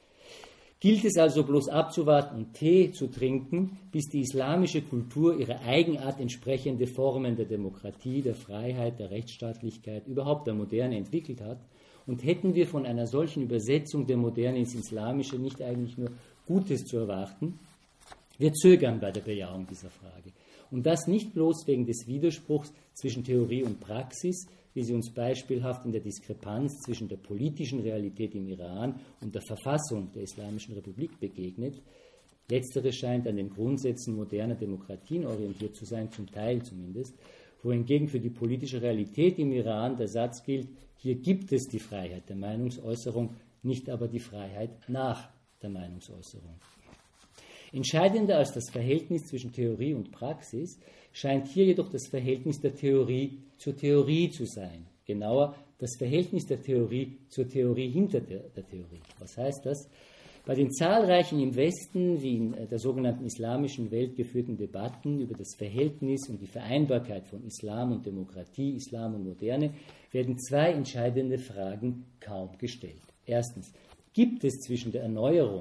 Gilt es also bloß abzuwarten und Tee zu trinken, bis die islamische Kultur ihre Eigenart entsprechende Formen der Demokratie, der Freiheit, der Rechtsstaatlichkeit, überhaupt der Moderne entwickelt hat? Und hätten wir von einer solchen Übersetzung der Moderne ins Islamische nicht eigentlich nur Gutes zu erwarten? Wir zögern bei der Bejahung dieser Frage. Und das nicht bloß wegen des Widerspruchs zwischen Theorie und Praxis, wie sie uns beispielhaft in der Diskrepanz zwischen der politischen Realität im Iran und der Verfassung der Islamischen Republik begegnet. Letztere scheint an den Grundsätzen moderner Demokratien orientiert zu sein, zum Teil zumindest, wohingegen für die politische Realität im Iran der Satz gilt, hier gibt es die Freiheit der Meinungsäußerung, nicht aber die Freiheit nach der Meinungsäußerung. Entscheidender als das Verhältnis zwischen Theorie und Praxis scheint hier jedoch das Verhältnis der Theorie zur Theorie zu sein. Genauer, das Verhältnis der Theorie zur Theorie hinter der Theorie. Was heißt das? Bei den zahlreichen im Westen wie in der sogenannten islamischen Welt geführten Debatten über das Verhältnis und die Vereinbarkeit von Islam und Demokratie, Islam und Moderne werden zwei entscheidende Fragen kaum gestellt. Erstens, gibt es zwischen der Erneuerung,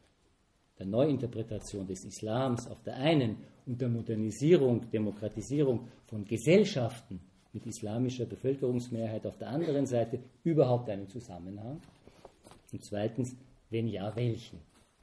der Neuinterpretation des Islams auf der einen und der Modernisierung, Demokratisierung von Gesellschaften mit islamischer Bevölkerungsmehrheit auf der anderen Seite überhaupt einen Zusammenhang? Und zweitens, wenn ja, welchen?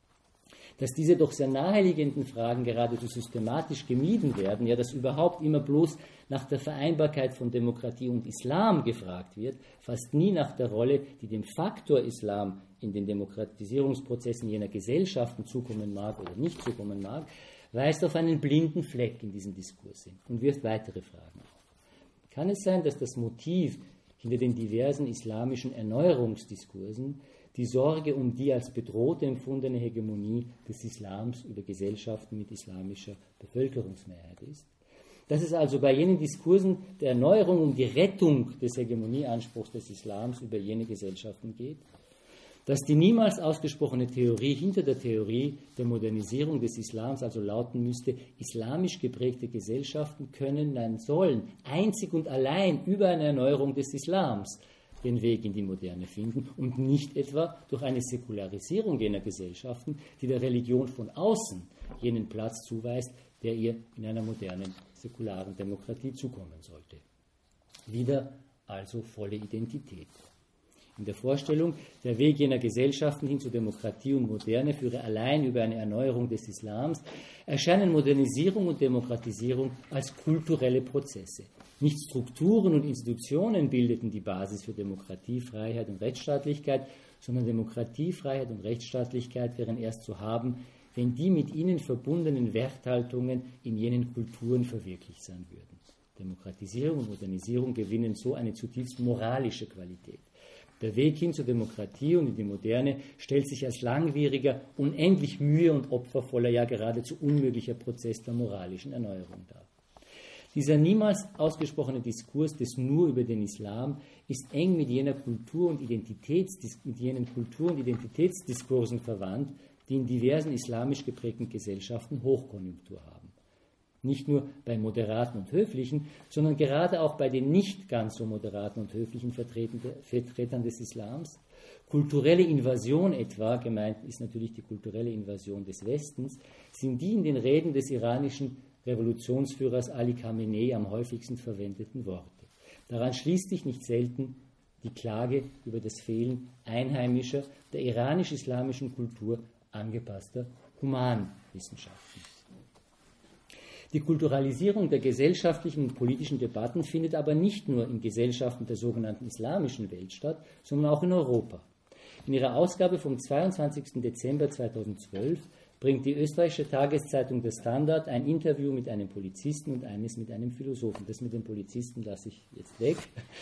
Dass diese doch sehr naheliegenden Fragen geradezu systematisch gemieden werden, ja, dass überhaupt immer bloß nach der Vereinbarkeit von Demokratie und Islam gefragt wird, fast nie nach der Rolle, die dem Faktor Islam in den Demokratisierungsprozessen jener Gesellschaften zukommen mag oder nicht zukommen mag, weist auf einen blinden Fleck in diesem Diskurs hin und wirft weitere Fragen auf. Kann es sein, dass das Motiv hinter den diversen islamischen Erneuerungsdiskursen die Sorge um die als bedrohte empfundene Hegemonie des Islams über Gesellschaften mit islamischer Bevölkerungsmehrheit ist? Dass es also bei jenen Diskursen der Erneuerung um die Rettung des Hegemonieanspruchs des Islams über jene Gesellschaften geht? Dass die niemals ausgesprochene Theorie hinter der Theorie der Modernisierung des Islams also lauten müsste, islamisch geprägte Gesellschaften können, nein sollen, einzig und allein über eine Erneuerung des Islams den Weg in die Moderne finden und nicht etwa durch eine Säkularisierung jener Gesellschaften, die der Religion von außen jenen Platz zuweist, der ihr in einer modernen, säkularen Demokratie zukommen sollte. Wieder also volle Identität. In der Vorstellung, der Weg jener Gesellschaften hin zu Demokratie und Moderne führe allein über eine Erneuerung des Islams, erscheinen Modernisierung und Demokratisierung als kulturelle Prozesse. Nicht Strukturen und Institutionen bildeten die Basis für Demokratie, Freiheit und Rechtsstaatlichkeit, sondern Demokratie, Freiheit und Rechtsstaatlichkeit wären erst zu haben, wenn die mit ihnen verbundenen Werthaltungen in jenen Kulturen verwirklicht sein würden. Demokratisierung und Modernisierung gewinnen so eine zutiefst moralische Qualität. Der Weg hin zur Demokratie und in die Moderne stellt sich als langwieriger, unendlich mühe- und opfervoller, ja geradezu unmöglicher Prozess der moralischen Erneuerung dar. Dieser niemals ausgesprochene Diskurs des nur über den Islam ist eng mit jenen Kultur- und Identitätsdiskursen verwandt, die in diversen islamisch geprägten Gesellschaften Hochkonjunktur haben. Nicht nur bei moderaten und höflichen, sondern gerade auch bei den nicht ganz so moderaten und höflichen Vertretern des Islams. Kulturelle Invasion etwa, gemeint ist natürlich die kulturelle Invasion des Westens, sind die in den Reden des iranischen Revolutionsführers Ali Khamenei am häufigsten verwendeten Worte. Daran schließt sich nicht selten die Klage über das Fehlen einheimischer, der iranisch-islamischen Kultur angepasster Humanwissenschaften. Die Kulturalisierung der gesellschaftlichen und politischen Debatten findet aber nicht nur in Gesellschaften der sogenannten islamischen Welt statt, sondern auch in Europa. In ihrer Ausgabe vom 22. Dezember 2012 bringt die österreichische Tageszeitung Der Standard ein Interview mit einem Polizisten und eines mit einem Philosophen. Das mit dem Polizisten lasse ich jetzt weg.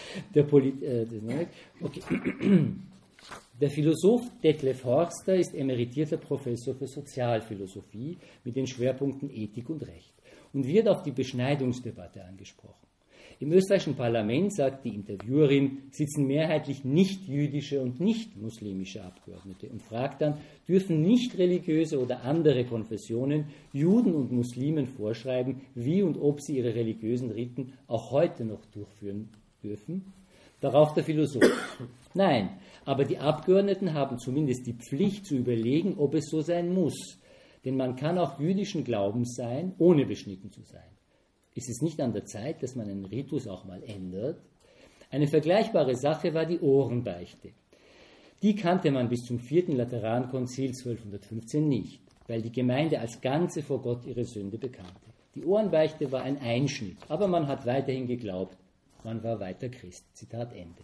Der Philosoph Detlef Horster ist emeritierter Professor für Sozialphilosophie mit den Schwerpunkten Ethik und Recht und wird auf die Beschneidungsdebatte angesprochen. Im österreichischen Parlament, sagt die Interviewerin, sitzen mehrheitlich nicht-jüdische und nicht-muslimische Abgeordnete und fragt dann, dürfen nicht religiöse oder andere Konfessionen Juden und Muslimen vorschreiben, wie und ob sie ihre religiösen Riten auch heute noch durchführen dürfen? Darauf der Philosoph: Nein, aber die Abgeordneten haben zumindest die Pflicht zu überlegen, ob es so sein muss. Denn man kann auch jüdischen Glaubens sein, ohne beschnitten zu sein. Ist es nicht an der Zeit, dass man einen Ritus auch mal ändert? Eine vergleichbare Sache war die Ohrenbeichte. Die kannte man bis zum 4. Laterankonzil 1215 nicht, weil die Gemeinde als Ganze vor Gott ihre Sünde bekannte. Die Ohrenbeichte war ein Einschnitt, aber man hat weiterhin geglaubt, man war weiter Christ. Zitat Ende.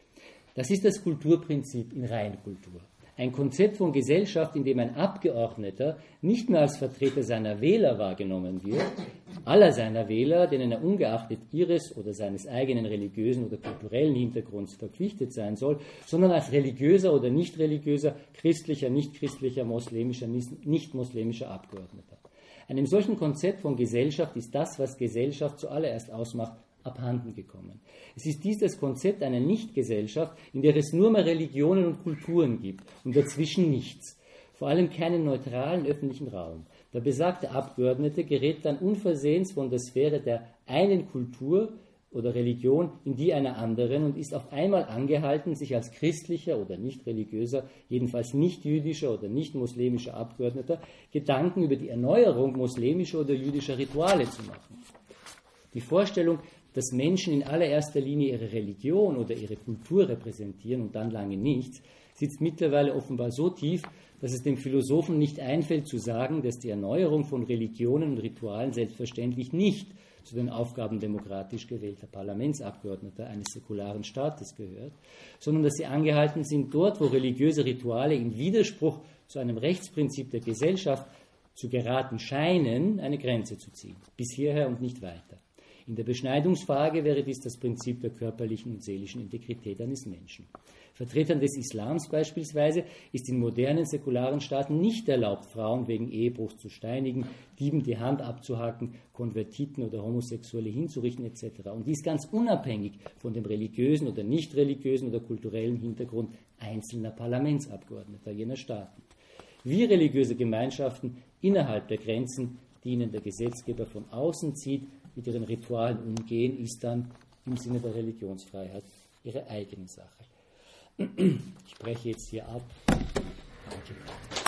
Das ist das Kulturprinzip in Reinkultur. Ein Konzept von Gesellschaft, in dem ein Abgeordneter nicht mehr als Vertreter seiner Wähler wahrgenommen wird, aller seiner Wähler, denen er ungeachtet ihres oder seines eigenen religiösen oder kulturellen Hintergrunds verpflichtet sein soll, sondern als religiöser oder nicht religiöser, christlicher, nicht christlicher, muslimischer, nicht muslimischer Abgeordneter. Einem solchen Konzept von Gesellschaft ist das, was Gesellschaft zuallererst ausmacht, abhanden gekommen. Es ist dies das Konzept einer Nichtgesellschaft, in der es nur mehr Religionen und Kulturen gibt und dazwischen nichts, vor allem keinen neutralen öffentlichen Raum. Der besagte Abgeordnete gerät dann unversehens von der Sphäre der einen Kultur oder Religion in die einer anderen und ist auf einmal angehalten, sich als christlicher oder nicht religiöser, jedenfalls nicht jüdischer oder nicht muslimischer Abgeordneter Gedanken über die Erneuerung muslimischer oder jüdischer Rituale zu machen. Die Vorstellung, dass Menschen in allererster Linie ihre Religion oder ihre Kultur repräsentieren und dann lange nichts, sitzt mittlerweile offenbar so tief, dass es dem Philosophen nicht einfällt zu sagen, dass die Erneuerung von Religionen und Ritualen selbstverständlich nicht zu den Aufgaben demokratisch gewählter Parlamentsabgeordneter eines säkularen Staates gehört, sondern dass sie angehalten sind, dort, wo religiöse Rituale in Widerspruch zu einem Rechtsprinzip der Gesellschaft zu geraten scheinen, eine Grenze zu ziehen. Bis hierher und nicht weiter. In der Beschneidungsfrage wäre dies das Prinzip der körperlichen und seelischen Integrität eines Menschen. Vertretern des Islams beispielsweise ist in modernen säkularen Staaten nicht erlaubt, Frauen wegen Ehebruchs zu steinigen, Dieben die Hand abzuhacken, Konvertiten oder Homosexuelle hinzurichten etc. Und dies ganz unabhängig von dem religiösen oder nicht religiösen oder kulturellen Hintergrund einzelner Parlamentsabgeordneter jener Staaten. Wie religiöse Gemeinschaften innerhalb der Grenzen, die ihnen der Gesetzgeber von außen zieht, mit ihren Ritualen umgehen, ist dann im Sinne der Religionsfreiheit ihre eigene Sache. Ich breche jetzt hier ab. Danke.